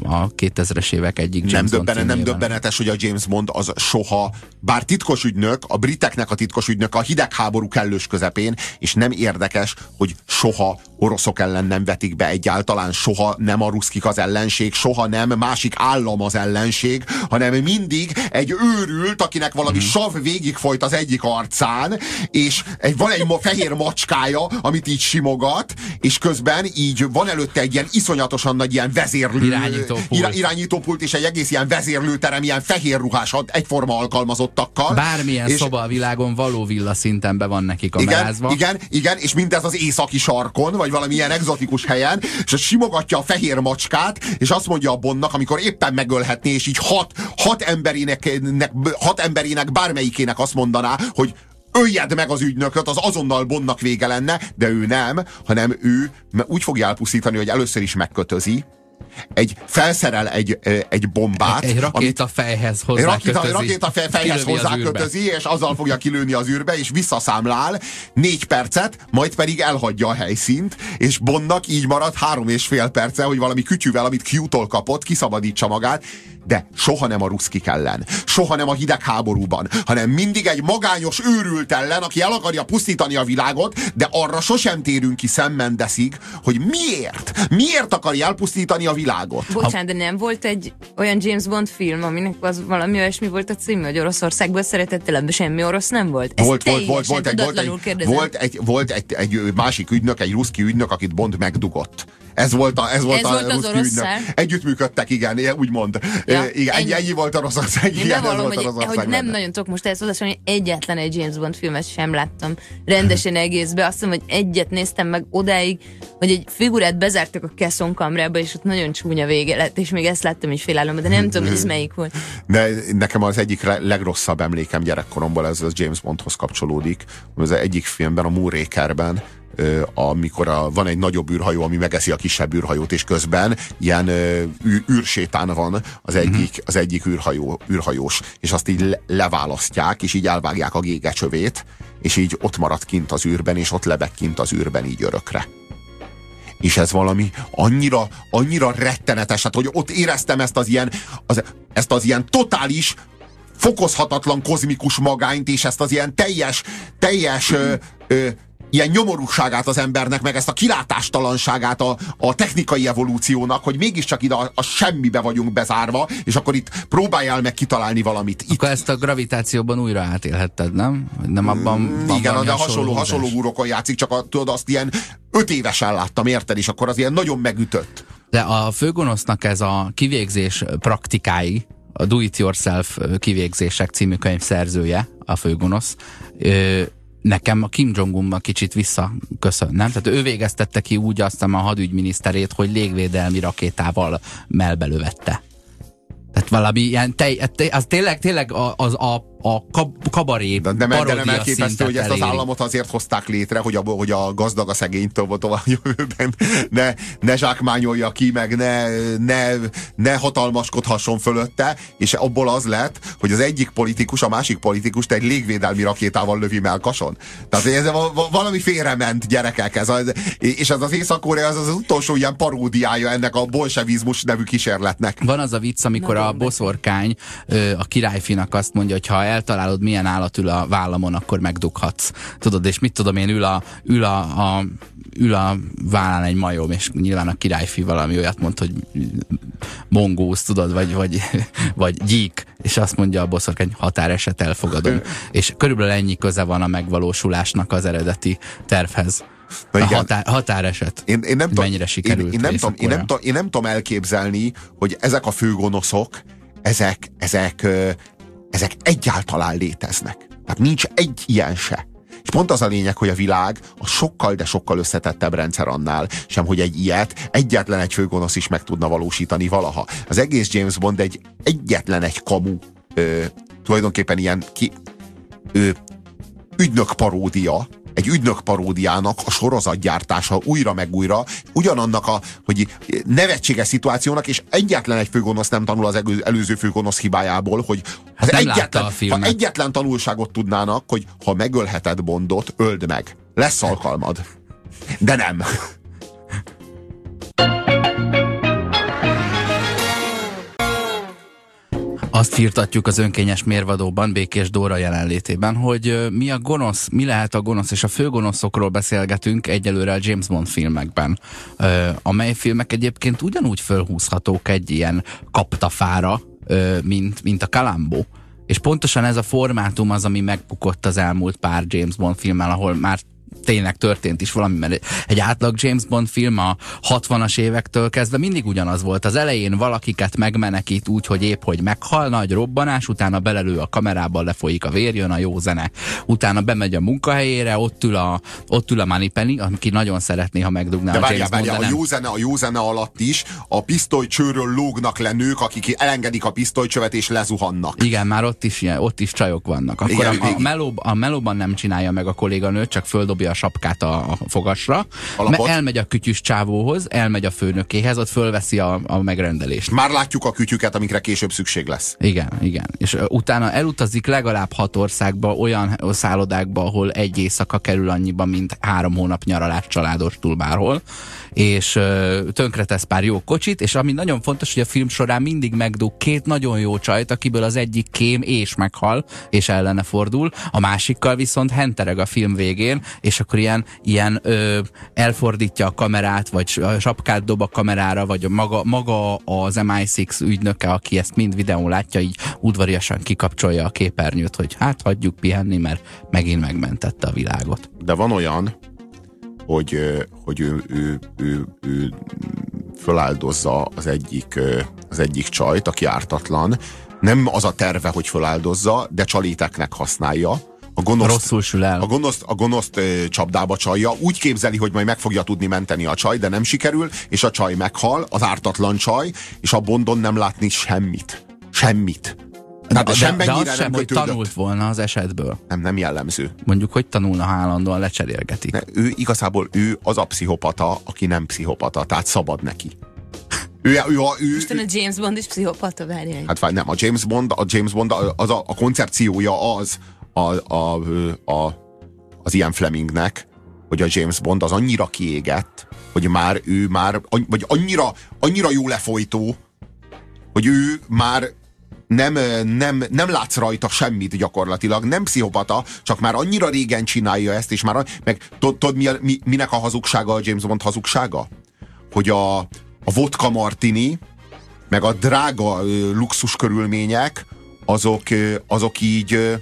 [SPEAKER 2] a 2000-es évek egyik James Bond
[SPEAKER 1] nem döbbenetes, hogy a James Bond az soha, bár titkos ügynök, a briteknek a titkos ügynök a hidegháború kellős közepén, és nem érdekes, hogy soha oroszok ellen nem vetik be egyáltalán, soha nem a ruszkik az ellenség, soha nem másik állam az ellenség, hanem mindig egy őrült, akinek valami sav végigfolyt az egyik arcán, és van egy fehér macskája, amit így simogat, és közben így van előtte egy ilyen iszonyatosan nagy ilyen vezérlő irányítópult, és egy egész ilyen vezérlőterem, ilyen fehér ruhás, egyforma alkalmazottakkal.
[SPEAKER 2] Bármilyen szoba a világon való villa szinten be van neki kamerázva.
[SPEAKER 1] Igen, és mindez az északi sarkon, vagy valamilyen egzotikus helyen, és simogatja a fehér macskát, és azt mondja a Bondnak, amikor éppen megölhetné, és így hat emberének bármelyikének azt mondaná, hogy öljed meg az ügynököt, az azonnal Bondnak vége lenne, de ő nem, hanem ő úgy fogja elpusztítani, hogy először is megkötözi, felszerel egy bombát.
[SPEAKER 2] Egy rakétafejhez
[SPEAKER 1] hozzákötözi, és azzal fogja kilőni az űrbe, és visszaszámlál 4 percet, majd pedig elhagyja a helyszínt, és Bondnak így marad 3,5 perce, hogy valami kütyűvel, amit Q-tól kapott, kiszabadítsa magát, de soha nem a ruszkik ellen, soha nem a hidegháborúban, hanem mindig egy magányos őrült ellen, aki el akarja pusztítani a világot, de arra sosem térünk ki Sam Mendesig, hogy miért akarja elpusztítani a világot.
[SPEAKER 3] Bocsánat, de nem volt egy olyan James Bond film, aminek az valami olyasmi volt a címe, hogy Oroszországból szeretettelemben semmi orosz nem volt?
[SPEAKER 1] Volt egy másik ügynök, egy ruszki ügynök, akit Bond megdugott. Ez volt a ruszki ügynök. Együttműködtek, igen, úgymond. Ja, igen, ennyi volt a Oroszország.
[SPEAKER 3] Hogy nem nagyon tudok most ezt odasolni, hogy egyetlen egy James Bond filmet sem láttam rendesen egészbe. Azt mondom, hogy egyet néztem meg odáig, hogy egy figurát bezártak a keszonkamrába, és ott nagyon csúnya vége lett, és még ezt láttam is félálomban, de nem tudom, ez melyik volt.
[SPEAKER 1] De nekem az egyik legrosszabb emlékem gyerekkoromból ez James Bondhoz kapcsolódik. Az egyik filmben, a Moonrakerben, amikor van egy nagyobb űrhajó, ami megeszi a kisebb űrhajót, és közben ilyen űrsétán van az egyik űrhajós, és azt így leválasztják, és így elvágják a gégecsövét, és így ott marad kint az űrben, és ott lebeg kint az űrben így örökre. És ez valami annyira rettenetes, hát, hogy ott éreztem ezt az ilyen totális, fokozhatatlan kozmikus magányt, és ezt az ilyen teljes ilyen nyomorúságát az embernek, meg ezt a kilátástalanságát a technikai evolúciónak, hogy mégiscsak ide a semmibe vagyunk bezárva, és akkor itt próbáljál meg kitalálni valamit.
[SPEAKER 2] Akkor ezt a gravitációban újra átélhetted, nem? Nem abban
[SPEAKER 1] igen, de hasonló úrokon játszik, csak tudod, azt ilyen 5 évesen láttam, érted? És akkor az ilyen nagyon megütött.
[SPEAKER 2] De a főgonosznak ez a kivégzés praktikái, a Do It Yourself kivégzések című könyv szerzője, a főgonosz, nekem a Kim Jong-unban kicsit visszaköszön, nem? Tehát ő végeztette ki úgy aztán a hadügyminiszterét, hogy légvédelmi rakétával melbelövette. Tehát valami ilyen, az tényleg a kabaré
[SPEAKER 1] de nem elképesztő, hogy ezt az államot azért hozták létre, hogy a gazdag a szegénytől tovább jövőben ne zsákmányolja ki, meg ne hatalmaskodhasson fölötte, és abból az lett, hogy az egyik politikus a másik politikust egy légvédelmi rakétával lövi melkason. Tehát ez valami félrement, gyerekek, és ez az Észak-Korea az utolsó ilyen paródiája ennek a bolsevizmus nevű kísérletnek.
[SPEAKER 2] Van az a vicc, amikor a boszorkány a királyfinak azt mondja, hogy ha eltalálod, milyen állat ül a vállamon, akkor megdughatsz. Tudod, és mit tudom én, ül a vállán egy majom, és nyilván a királyfi valami olyat mond, hogy mongóz, tudod, vagy gyík, és azt mondja a boszorkány, határeset, elfogadom. És körülbelül ennyi köze van a megvalósulásnak az eredeti tervhez. Határeset.
[SPEAKER 1] Én nem
[SPEAKER 2] mennyire sikerült.
[SPEAKER 1] Én nem tudom elképzelni, hogy ezek a főgonoszok, ezek egyáltalán léteznek. Tehát nincs egy ilyen se. És pont az a lényeg, hogy a világ a sokkal, de sokkal összetettebb rendszer annál, sem hogy egy ilyet egyetlen egy főgonosz is meg tudna valósítani valaha. Az egész James Bond egyetlen egy kamu, tulajdonképpen ilyen ügynök paródia, egy ügynök paródiának a sorozatgyártása újra meg újra, ugyanannak hogy nevetséges szituációnak, és egyetlen egy főgonosz nem tanul az előző főgonosz hibájából, hogy ha egyetlen tanulságot tudnának, hogy ha megölheted Bondot, öld meg. Lesz alkalmad. De nem.
[SPEAKER 2] Azt firtatjuk az önkényes mérvadóban Békés Dóra jelenlétében, hogy mi a gonosz, mi lehet a gonosz, és a főgonoszokról beszélgetünk egyelőre a James Bond filmekben, amely filmek egyébként ugyanúgy fölhúzhatók egy ilyen kaptafára, mint a Columbo. És pontosan ez a formátum az, ami megbukott az elmúlt pár James Bond filmmel, ahol már tényleg történt is valami, mert egy átlag James Bond film a 60-as évektől kezdve mindig ugyanaz volt. Az elején valakiket megmenekít úgy, hogy épp hogy meghal, nagy robbanás, utána belelő a kamerában, lefolyik a vér, jön a jó zene. Utána bemegy a munkahelyére, ott ül a Moneypenny, aki nagyon szeretné, ha megdugná
[SPEAKER 1] de
[SPEAKER 2] a James Bond.
[SPEAKER 1] De a jó zene alatt is a pisztolycsőről lógnak le nők, akik elengedik a pisztolycsövet és lezuhannak.
[SPEAKER 2] Igen, már ott is csajok vannak. Akkor igen, a melóban nem csinálja meg a kolléganőt, csak földobja a sapkát a fogasra, elmegy a kütyűs csávóhoz, elmegy a főnökéhez, ott fölveszi a megrendelést.
[SPEAKER 1] Már látjuk a kütyüket, amikre később szükség lesz.
[SPEAKER 2] Igen. És utána elutazik legalább 6 országba, olyan szállodákba, ahol egy éjszaka kerül annyiba, mint 3 hónap nyaralás családostul bárhol, és tönkretesz pár jó kocsit, és ami nagyon fontos, hogy a film során mindig megdug 2 nagyon jó csajt, akiből az egyik kém és meghal, és ellene fordul, a másikkal viszont hentereg a film végén, és akkor ilyen elfordítja a kamerát, vagy sapkát dob a kamerára, vagy maga az MI6 ügynöke, aki ezt mind videón látja, így udvariasan kikapcsolja a képernyőt, hogy hát hagyjuk pihenni, mert megint megmentette a világot.
[SPEAKER 1] De van olyan, hogy ő föláldozza az egyik csajt, aki ártatlan. Nem az a terve, hogy föláldozza, de csaléteknek használja.
[SPEAKER 2] Rosszul sül el.
[SPEAKER 1] A gonoszt csapdába csalja, úgy képzeli, hogy majd meg fogja tudni menteni a csaj, de nem sikerül, és a csaj meghal, az ártatlan csaj, és a Bondon nem látni semmit.
[SPEAKER 2] De az sem, hogy tanult volna az esetből.
[SPEAKER 1] Nem jellemző.
[SPEAKER 2] Mondjuk, hogy tanulna, ha állandóan lecserélgetik.
[SPEAKER 1] Igazából ő az a pszichopata, aki nem pszichopata, tehát szabad neki.
[SPEAKER 3] Isten, a James Bond is pszichopata, várjál.
[SPEAKER 1] Hát nem, a James Bond a koncepciója az Ian Flemingnek, hogy a James Bond az annyira kiégett, hogy vagy annyira jó lefolytó, hogy ő már nem látsz rajta semmit gyakorlatilag, nem pszichopata, csak már annyira régen csinálja ezt, és már meg tudod minek a hazugsága, a James Bond hazugsága? Hogy a vodka martini, meg a drága luxus körülmények, azok így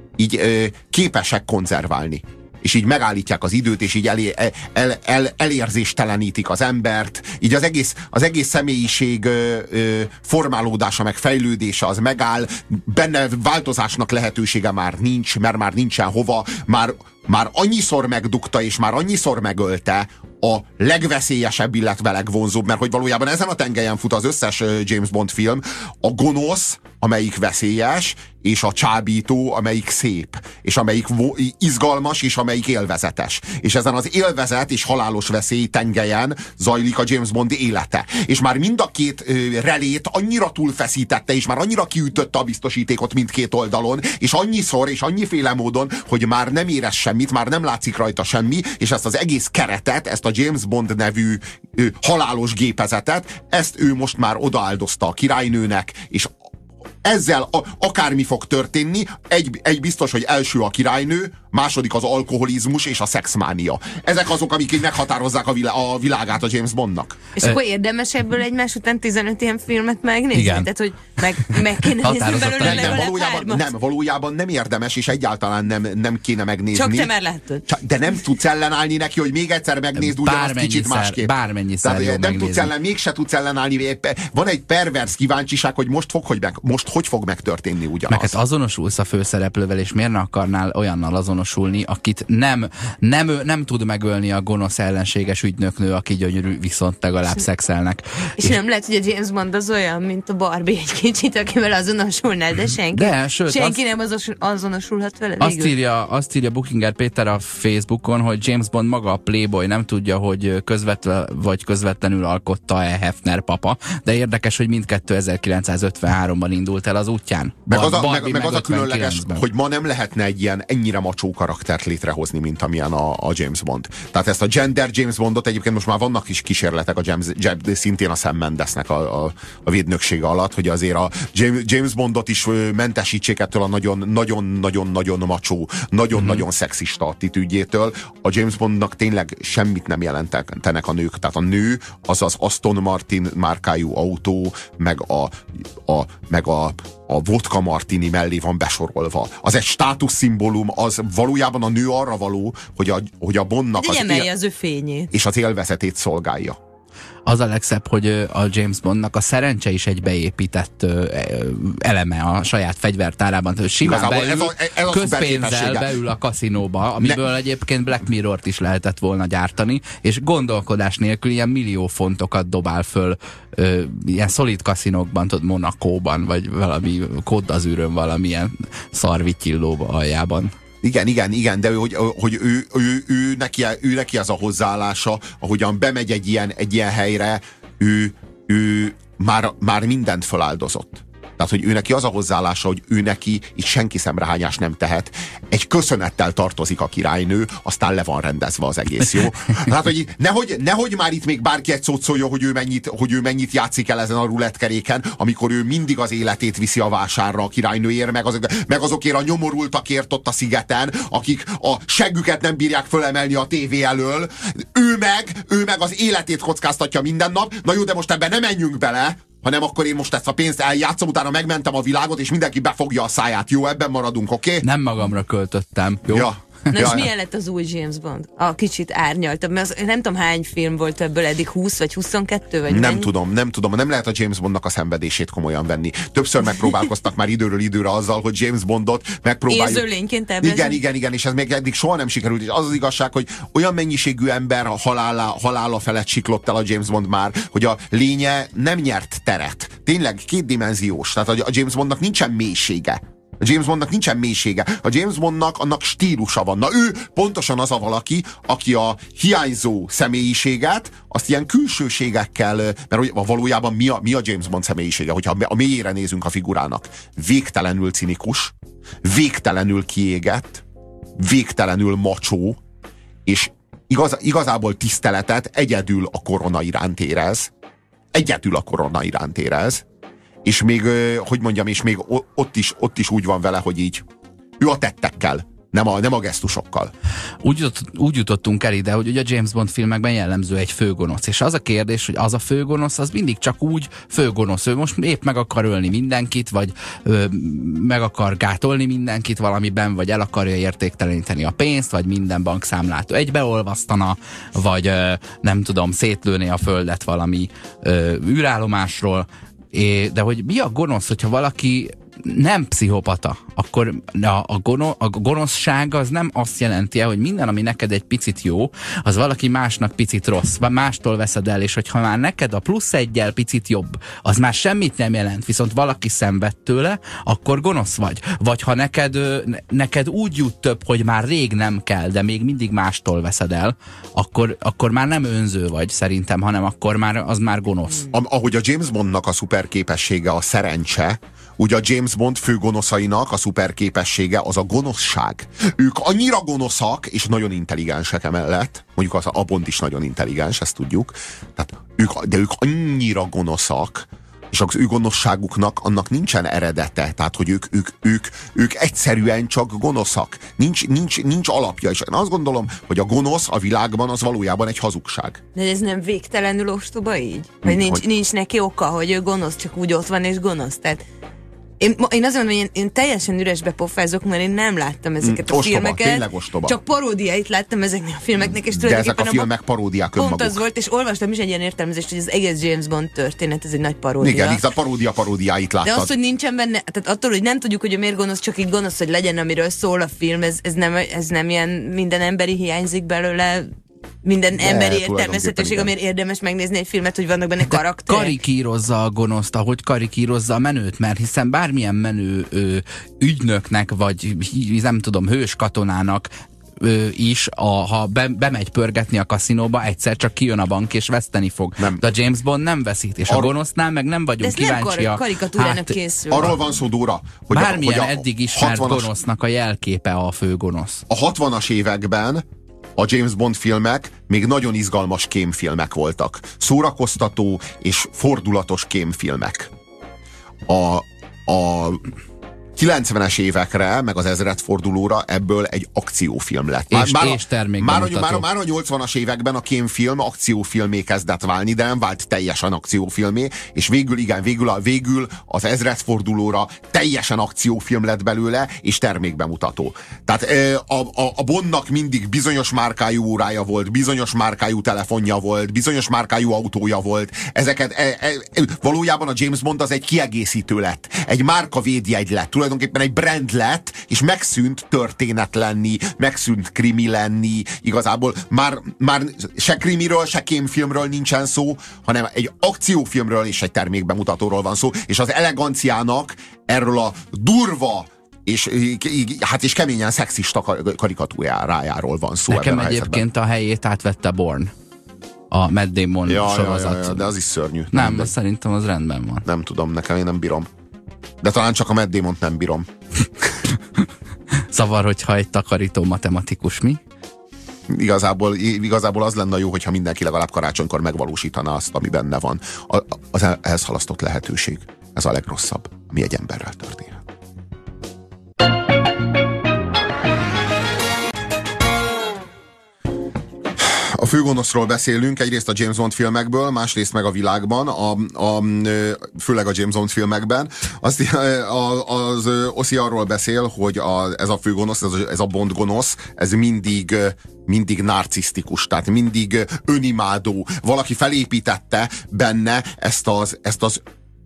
[SPEAKER 1] képesek konzerválni. És így megállítják az időt, és így elérzéstelenítik az embert. Így az egész személyiség formálódása, meg fejlődése az megáll. Benne változásnak lehetősége már nincs, mert már nincsen hova. Már annyiszor megdugta, és már annyiszor megölte a legveszélyesebb, illetve legvonzóbb, mert hogy valójában ezen a tengelyen fut az összes James Bond film. A gonosz, amelyik veszélyes, és a csábító, amelyik szép, és amelyik izgalmas, és amelyik élvezetes. És ezen az élvezet és halálos veszély tengelyen zajlik a James Bond élete. És már mind a két relét annyira túlfeszítette, és már annyira kiütötte a biztosítékot mindkét oldalon, és annyiszor, és annyiféle módon, hogy már nem érez semmit, már nem látszik rajta semmi, és ezt az egész keretet, ezt a James Bond nevű halálos gépezetet, ezt ő most már odaáldozta a királynőnek, és ezzel akármi fog történni, egy biztos, hogy első a királynő, második az alkoholizmus és a szexmánia. Ezek azok, amik meghatározzák a világát a James Bondnak.
[SPEAKER 3] És akkor érdemes ebből egymás után 15 ilyen filmet megnézni?
[SPEAKER 2] Igen.
[SPEAKER 3] Tehát, hogy meg kéne nézni belőle legalább
[SPEAKER 1] valójában nem érdemes, és egyáltalán nem kéne megnézni.
[SPEAKER 3] Csak te már láttad.
[SPEAKER 1] De nem tudsz ellenállni neki, hogy még egyszer megnézd ugyanazt kicsit másképp.
[SPEAKER 2] Bármennyiszer jó megnézni.
[SPEAKER 1] Mégse tudsz ellenállni. Van egy pervers kíváncsiság, hogy most hogy fog megtörténni ugyanaz.
[SPEAKER 2] Meg hát azonosulsz a főszereplővel, és miért ne akarnál olyannal azonosulni, akit nem tud megölni a gonosz ellenséges ügynöknő, aki gyönyörű, viszont legalább szexelnek. És nem lehet, hogy a James Bond az olyan, mint a Barbie egy kicsit, akivel azonosulnál, de senki nem azonosulhat vele. Azt írja Buchinger Péter a Facebookon, hogy James Bond maga a playboy, nem tudja, hogy közvetve vagy közvetlenül alkotta-e Hefner papa, de érdekes, hogy mindkettő 1953-ban indult el az útján.
[SPEAKER 1] Meg az a különleges, hogy ma nem lehetne egy ilyen ennyire macsó macsó karaktert létrehozni, mint amilyen a James Bond. Tehát ezt a gender James Bondot egyébként most már vannak is kísérletek szintén a Sam Mendesnek a védnöksége alatt, hogy azért a James Bondot is mentesítsék ettől a nagyon-nagyon-nagyon macsó, nagyon-nagyon szexista attitűdjétől. A James Bondnak tényleg semmit nem jelentenek a nők. Tehát a nő az az Aston Martin márkájú autó, meg a vodka martini mellé van besorolva. Az egy státuszszimbólum, az valójában a nő arra való, hogy a Bondnak
[SPEAKER 3] az ő fényét.
[SPEAKER 1] És az élvezetét szolgálja.
[SPEAKER 2] Az a legszebb, hogy a James Bondnak a szerencse is egy beépített eleme a saját fegyvertárában. Simán beül, közpénzzel beül a kaszinóba, amiből egyébként Black Mirrort is lehetett volna gyártani, és gondolkodás nélkül ilyen millió fontokat dobál föl ilyen szolid kaszinókban, tudod, Monakóban, vagy valami Côte d'Azurön valamilyen szarvittyillóba aljában.
[SPEAKER 1] Igen, de hogy ő neki az a hozzáállása, ahogyan bemegy egy ilyen helyre, ő már mindent feláldozott. Tehát, hogy ő neki az a hozzáállása, hogy ő neki itt senki szemrehányás nem tehet. Egy köszönettel tartozik a királynő, aztán le van rendezve az egész, jó? Tehát, hogy nehogy már itt még bárki egy szót szóljon, hogy ő mennyit játszik el ezen a rulettkeréken, amikor ő mindig az életét viszi a vásárra a királynőért, meg azokért a nyomorultakért ott a szigeten, akik a seggüket nem bírják fölemelni a tévé elől. Ő meg az életét kockáztatja minden nap. Na jó, de most ebben nem menjünk bele, hanem akkor én most ezt a pénzt eljátszom, utána megmentem a világot, és mindenki befogja a száját. Jó, ebben maradunk, oké? Okay?
[SPEAKER 2] Nem magamra költöttem, jó?
[SPEAKER 1] Ja.
[SPEAKER 3] Na és milyen lett az új James Bond? A kicsit árnyaltabb, mert nem tudom hány film volt ebből eddig, 20 vagy 22 vagy
[SPEAKER 1] nem tudom. Nem lehet a James Bondnak a szenvedését komolyan venni. Többször megpróbálkoztak már időről időre azzal, hogy James Bondot megpróbáljuk.
[SPEAKER 3] Érzőlényként ebben.
[SPEAKER 1] Igen, és ez még eddig soha nem sikerült. És az igazság, hogy olyan mennyiségű ember halála felett siklott el a James Bond már, hogy a lénye nem nyert teret. Tényleg kétdimenziós. Tehát a James Bondnak nincsen mélysége. A James Bondnak nincsen mélysége. A James Bondnak annak stílusa van. Na ő pontosan az a valaki, aki a hiányzó személyiséget, azt ilyen külsőségekkel, mert valójában mi a James Bond személyisége, hogyha a mélyére nézünk a figurának. Végtelenül cinikus, végtelenül kiégett, végtelenül macsó, és igazából tiszteletet egyedül a korona iránt érez. És még, hogy mondjam, és még ott is úgy van vele, hogy így ő a tettekkel, nem a gesztusokkal.
[SPEAKER 2] Úgy jutottunk el ide, hogy ugye a James Bond filmekben jellemző egy főgonosz, és az a kérdés, hogy az a főgonosz, az mindig csak úgy főgonosz, ő most épp meg akar ölni mindenkit, vagy meg akar gátolni mindenkit valamiben, vagy el akarja értékteleníteni a pénzt, vagy minden bankszámlát egybeolvasztana, vagy nem tudom, szétlőni a földet valami űrállomásról. De hogy mi a gonosz, hogyha valaki nem pszichopata, akkor a gonoszság az nem azt jelenti, hogy minden, ami neked egy picit jó, az valaki másnak picit rossz, vagy mástól veszed el, és hogyha már neked a plusz egyel picit jobb, az már semmit nem jelent, viszont valaki szenved tőle, akkor gonosz vagy. Vagy ha neked úgy jut több, hogy már rég nem kell, de még mindig mástól veszed el, akkor már nem önző vagy szerintem, hanem akkor az már gonosz.
[SPEAKER 1] Ahogy a James Bondnak a szuper képessége a szerencse, úgy a James Bond főgonoszainak a szuper képessége az a gonoszság. Ők annyira gonoszak, és nagyon intelligensek emellett, mondjuk a Bond is nagyon intelligens, ezt tudjuk, tehát ők annyira gonoszak, és az ő gonoszságuknak annak nincsen eredete, tehát hogy ők egyszerűen csak gonoszak. Nincs alapja, és én azt gondolom, hogy a gonosz a világban az valójában egy hazugság.
[SPEAKER 3] De ez nem végtelenül ostoba így? Vagy nincs neki oka, hogy ő gonosz, csak úgy ott van és gonosz, tehát én azt mondom, hogy én teljesen üresbe pofázok, mert én nem láttam ezeket a filmeket.
[SPEAKER 1] Tényleg ostoba.
[SPEAKER 3] Csak paródiáit láttam ezeknek a filmeknek, és
[SPEAKER 1] de ezek a filmek paródiák önmaguk.
[SPEAKER 3] Pont az volt, és olvastam is egy ilyen értelmezést, hogy az egész James Bond történet, ez egy nagy paródia.
[SPEAKER 1] Igen, itt a paródiáit láttad.
[SPEAKER 3] De az, hogy nincsen benne, tehát attól, hogy nem tudjuk, hogy ő miért gonosz, csak így gonosz, hogy legyen, amiről szól a film, ez nem ilyen minden emberi hiányzik belőle, minden emberi értelmezhetőség, amiért érdemes megnézni egy filmet, hogy vannak benne karakterek.
[SPEAKER 2] Karikírozza a gonoszt, ahogy karikírozza a menőt, mert hiszen bármilyen menő ügynöknek, vagy nem tudom, hős katonának is, ha bemegy pörgetni a kaszinóba, egyszer csak kijön a bank és veszteni fog. Nem. De a James Bond nem veszít, és a gonosznál meg nem vagyunk kíváncsi.
[SPEAKER 3] Nem karikatúrának készül.
[SPEAKER 1] Arról van szó, Dóra, hogy
[SPEAKER 2] bármilyen eddig ismert gonosznak a jelképe a főgonosz.
[SPEAKER 1] A 60-as években a James Bond filmek még nagyon izgalmas kémfilmek voltak. Szórakoztató és fordulatos kémfilmek. A 90-es évekre, meg az ezredfordulóra ebből egy akciófilm lett. Már a 80-as években a kémfilm akciófilmé kezdett válni, de nem vált teljesen akciófilmé, és végül az ezredfordulóra teljesen akciófilm lett belőle, és termékbemutató. Tehát a Bondnak mindig bizonyos márkájú órája volt, bizonyos márkájú telefonja volt, bizonyos márkájú autója volt. Ezeket valójában a James Bond az egy kiegészítő lett. Egy márkavédjegy lett. Tulajdonképpen egy brand lett, és megszűnt történet lenni, megszűnt krimi lenni. Igazából már se krimiről, se kémfilmről nincsen szó, hanem egy akciófilmről és egy termékbemutatóról van szó, és az eleganciának erről a durva és keményen szexista karikatúrájáról van szó.
[SPEAKER 2] Nekem egyébként a helyét átvette Bourne. A Matt Damon sorozat.
[SPEAKER 1] Ja, de az is szörnyű.
[SPEAKER 2] Nem, szerintem az rendben van.
[SPEAKER 1] Nem tudom, nekem én nem bírom. De talán csak a Matt Damont nem bírom.
[SPEAKER 2] Zavar, hogyha egy takarító matematikus, mi?
[SPEAKER 1] Igazából az lenne jó, hogyha mindenki legalább karácsonykor megvalósítaná azt, ami benne van. Az ehhez halasztott lehetőség. Ez a legrosszabb, ami egy emberrel történhet. A főgonoszról beszélünk, egyrészt a James Bond filmekből, másrészt meg a világban, főleg a James Bond filmekben. Az Oszi arról beszél, hogy ez a főgonosz, ez a Bond gonosz, ez mindig narcisztikus, tehát mindig önimádó. Valaki felépítette benne ezt az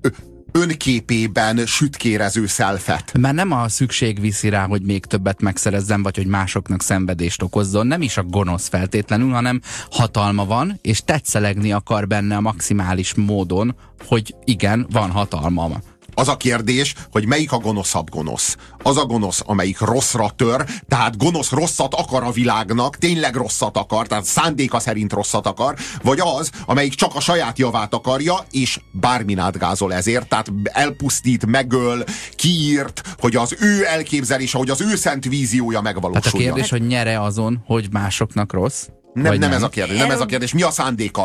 [SPEAKER 1] önképében sütkérező szelfet.
[SPEAKER 2] Már nem a szükség viszi rá, hogy még többet megszerezzen, vagy hogy másoknak szenvedést okozzon. Nem is a gonosz feltétlenül, hanem hatalma van, és tetszelegni akar benne a maximális módon, hogy igen, van hatalmam.
[SPEAKER 1] Az a kérdés, hogy melyik a gonoszabb gonosz. Az a gonosz, amelyik rosszra tör, tehát gonosz rosszat akar a világnak, tényleg rosszat akar, tehát szándéka szerint rosszat akar, vagy az, amelyik csak a saját javát akarja, és bármin átgázol ezért, tehát elpusztít, megöl, kiírt, hogy az ő elképzelése, hogy az ő szent víziója megvalósuljon.
[SPEAKER 2] Tehát a kérdés, hogy nyere azon, hogy másoknak rossz?
[SPEAKER 1] Nem ez a kérdés, nem ez a kérdés. Mi a szándéka?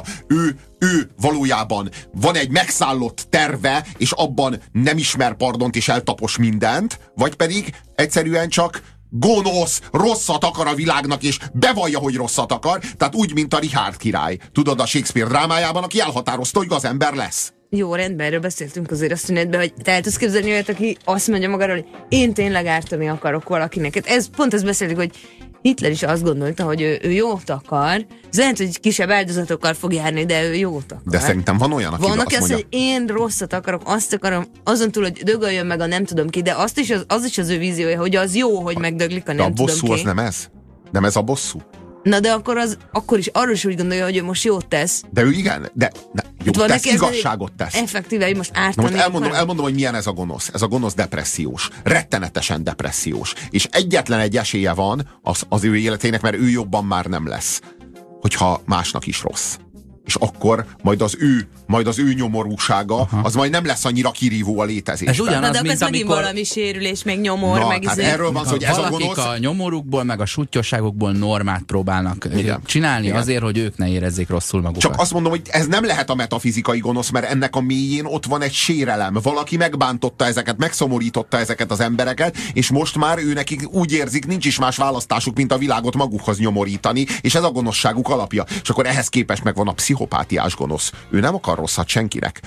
[SPEAKER 1] Ő valójában van egy megszállott terve, és abban nem ismer pardont, és eltapos mindent, vagy pedig egyszerűen csak gonosz, rosszat akar a világnak, és bevallja, hogy rosszat akar, tehát úgy, mint a Richard király. Tudod, a Shakespeare drámájában, aki elhatározta, hogy gazember lesz.
[SPEAKER 3] Jó, rendben, erről beszéltünk azért a szünetben, hogy te el tudsz képzelni olyat, aki azt mondja magáról, hogy én tényleg ártani akarok valakinek. Pont ezt beszéltük, hogy Hitler is azt gondolta, hogy ő jót akar. Ez lehet, hogy kisebb áldozatokkal fog járni, de ő jót akar.
[SPEAKER 1] De szerintem van olyan, aki
[SPEAKER 3] azt mondja, hogy én rosszat akarok, azt akarom, azon túl, hogy dögöljön meg a nem tudom ki, de az is az ő víziója, hogy az jó, hogy megdöglik a nem tudom ki.
[SPEAKER 1] De a bosszú az nem ez? Nem ez a bosszú?
[SPEAKER 3] Na de akkor is arról is úgy gondolja, hogy ő most jót tesz.
[SPEAKER 1] De ő igen, jót tesz, igazságot tesz.
[SPEAKER 3] Effektíve, hogy most ártani.
[SPEAKER 1] Elmondom, hogy milyen ez a gonosz. Ez a gonosz depressziós. Rettenetesen depressziós. És egyetlen egy esélye van az ő életének, mert ő jobban már nem lesz. Hogyha másnak is rossz. És akkor majd az ő nyomorúsága, az majd nem lesz annyira kirívó a létezésben.
[SPEAKER 2] Ez ugyanaz,
[SPEAKER 3] de
[SPEAKER 2] mint
[SPEAKER 3] amikor... valami sérülés, meg nyomor, meg
[SPEAKER 1] hát erről van szó, hogy ez a gonosz...
[SPEAKER 2] a nyomorukból, meg a sutyosságokból normát próbálnak csinálni azért, hogy ők ne érezzék rosszul magukat.
[SPEAKER 1] Csak azt mondom, hogy ez nem lehet a metafizikai gonosz, mert ennek a mélyén ott van egy sérelem. Valaki megbántotta ezeket, megszomorította ezeket az embereket, és most már ő nekik úgy érzik, nincs is más választásuk, mint a világot magukhoz nyomorítani, és ez a gonoszságuk alapja. És akkor ehhez képest megvan a pszichopátiás gonosz. Ő nem akar rosszat senkinek.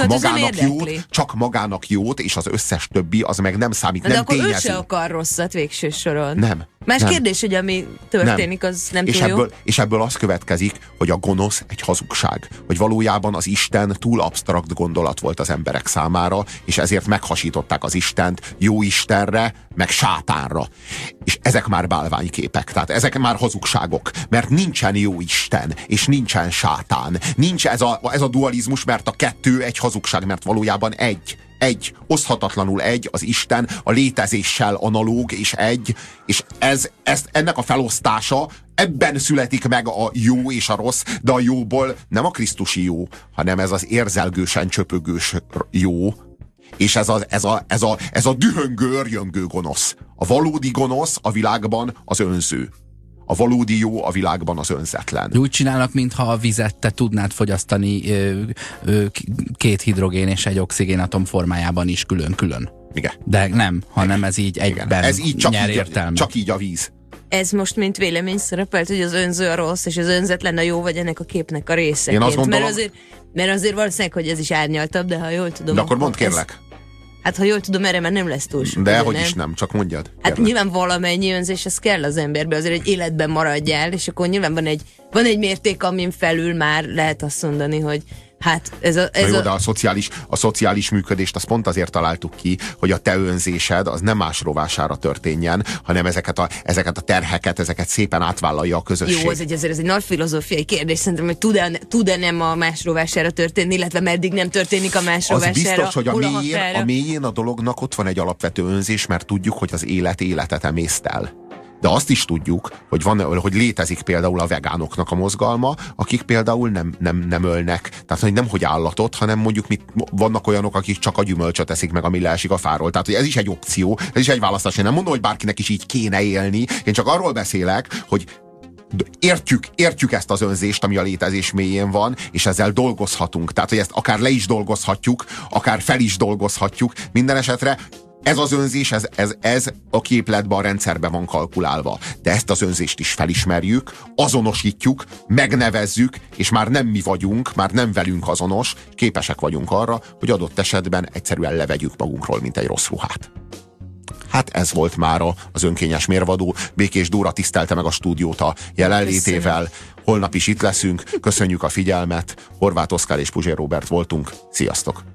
[SPEAKER 1] Csak magának jót, és az összes többi az meg nem számít,
[SPEAKER 3] de
[SPEAKER 1] nem
[SPEAKER 3] akkor
[SPEAKER 1] tényező.
[SPEAKER 3] ő se akar rosszat végső soron.
[SPEAKER 1] Nem.
[SPEAKER 3] Más kérdés, hogy ami történik, az nem túl jó.
[SPEAKER 1] És ebből az következik, hogy a gonosz egy hazugság. Hogy valójában az Isten túl absztrakt gondolat volt az emberek számára, és ezért meghasították az Istent jó Istenre, meg sátánra. És ezek már bálványképek, tehát ezek már hazugságok, mert nincsen jó Isten, és nincsen sátán. Nincs ez a dualizmus, mert a kettő egy hazugság, mert valójában egy. oszthatatlanul egy, az Isten a létezéssel analóg és egy, és ennek a felosztása, ebben születik meg a jó és a rossz, de a jóból nem a krisztusi jó, hanem ez az érzelgősen csöpögős jó, és ez a dühöngő, örjöngő gonosz. A valódi gonosz a világban az önző. A valódi jó a világban az önzetlen.
[SPEAKER 2] Úgy csinálnak, mintha a vizet te tudnád fogyasztani 2 hidrogén és egy oxigénatom formájában is külön-külön.
[SPEAKER 1] Igen.
[SPEAKER 2] De nem, hanem ez így egyben
[SPEAKER 1] ez így
[SPEAKER 2] nyer értelmet.
[SPEAKER 1] Csak így a víz.
[SPEAKER 3] Ez most mint vélemény szerepelt, hogy az önző a rossz, és az önzetlen a jó, vagy ennek a képnek a részeként.
[SPEAKER 1] Én azt gondolom...
[SPEAKER 3] mert azért valószínűleg, hogy ez is árnyaltabb, de ha jól tudom...
[SPEAKER 1] De akkor mondd, kérlek.
[SPEAKER 3] Hát ha jól tudom, erre már nem lesz túl sok.
[SPEAKER 1] De hogy is nem, csak mondjad.
[SPEAKER 3] Hát nyilván valamennyi önzés, ez kell az emberbe, azért egy életben maradjál, és akkor nyilván van egy mérték, amin felül már lehet azt mondani, hogy hát
[SPEAKER 1] de a szociális működést azt pont azért találtuk ki, hogy a te önzésed az nem más rovására történjen, hanem ezeket a terheket, ezeket szépen átvállalja a közösség.
[SPEAKER 3] Jó, ez egy nagy filozófiai kérdés, szerintem, hogy tud-e nem a más rovására történni, illetve meddig nem történik a más rovására. Az biztos,
[SPEAKER 1] hogy a mélyén a dolognak ott van egy alapvető önzés, mert tudjuk, hogy az életet emészd el. De azt is tudjuk, hogy létezik például a vegánoknak a mozgalma, akik például nem ölnek. Tehát, hogy nem hogy állatot, hanem mondjuk vannak olyanok, akik csak a gyümölcsöt eszik meg, ami leesik a fáról. Tehát, hogy ez is egy opció, ez is egy választás. Én nem mondom, hogy bárkinek is így kéne élni. Én csak arról beszélek, hogy értjük ezt az önzést, ami a létezés mélyén van, és ezzel dolgozhatunk. Tehát, hogy ezt akár le is dolgozhatjuk, akár fel is dolgozhatjuk. Minden esetre ez az önzés, ez a képletben, a rendszerben van kalkulálva. De ezt az önzést is felismerjük, azonosítjuk, megnevezzük, és már nem mi vagyunk, már nem velünk azonos, képesek vagyunk arra, hogy adott esetben egyszerűen levegyük magunkról, mint egy rossz ruhát. Hát ez volt mára az önkényes mérvadó. Békés Dóra tisztelte meg a stúdiót a jelenlétével. Holnap is itt leszünk. Köszönjük a figyelmet. Horváth Oszkár és Puzsér Róbert voltunk. Sziasztok!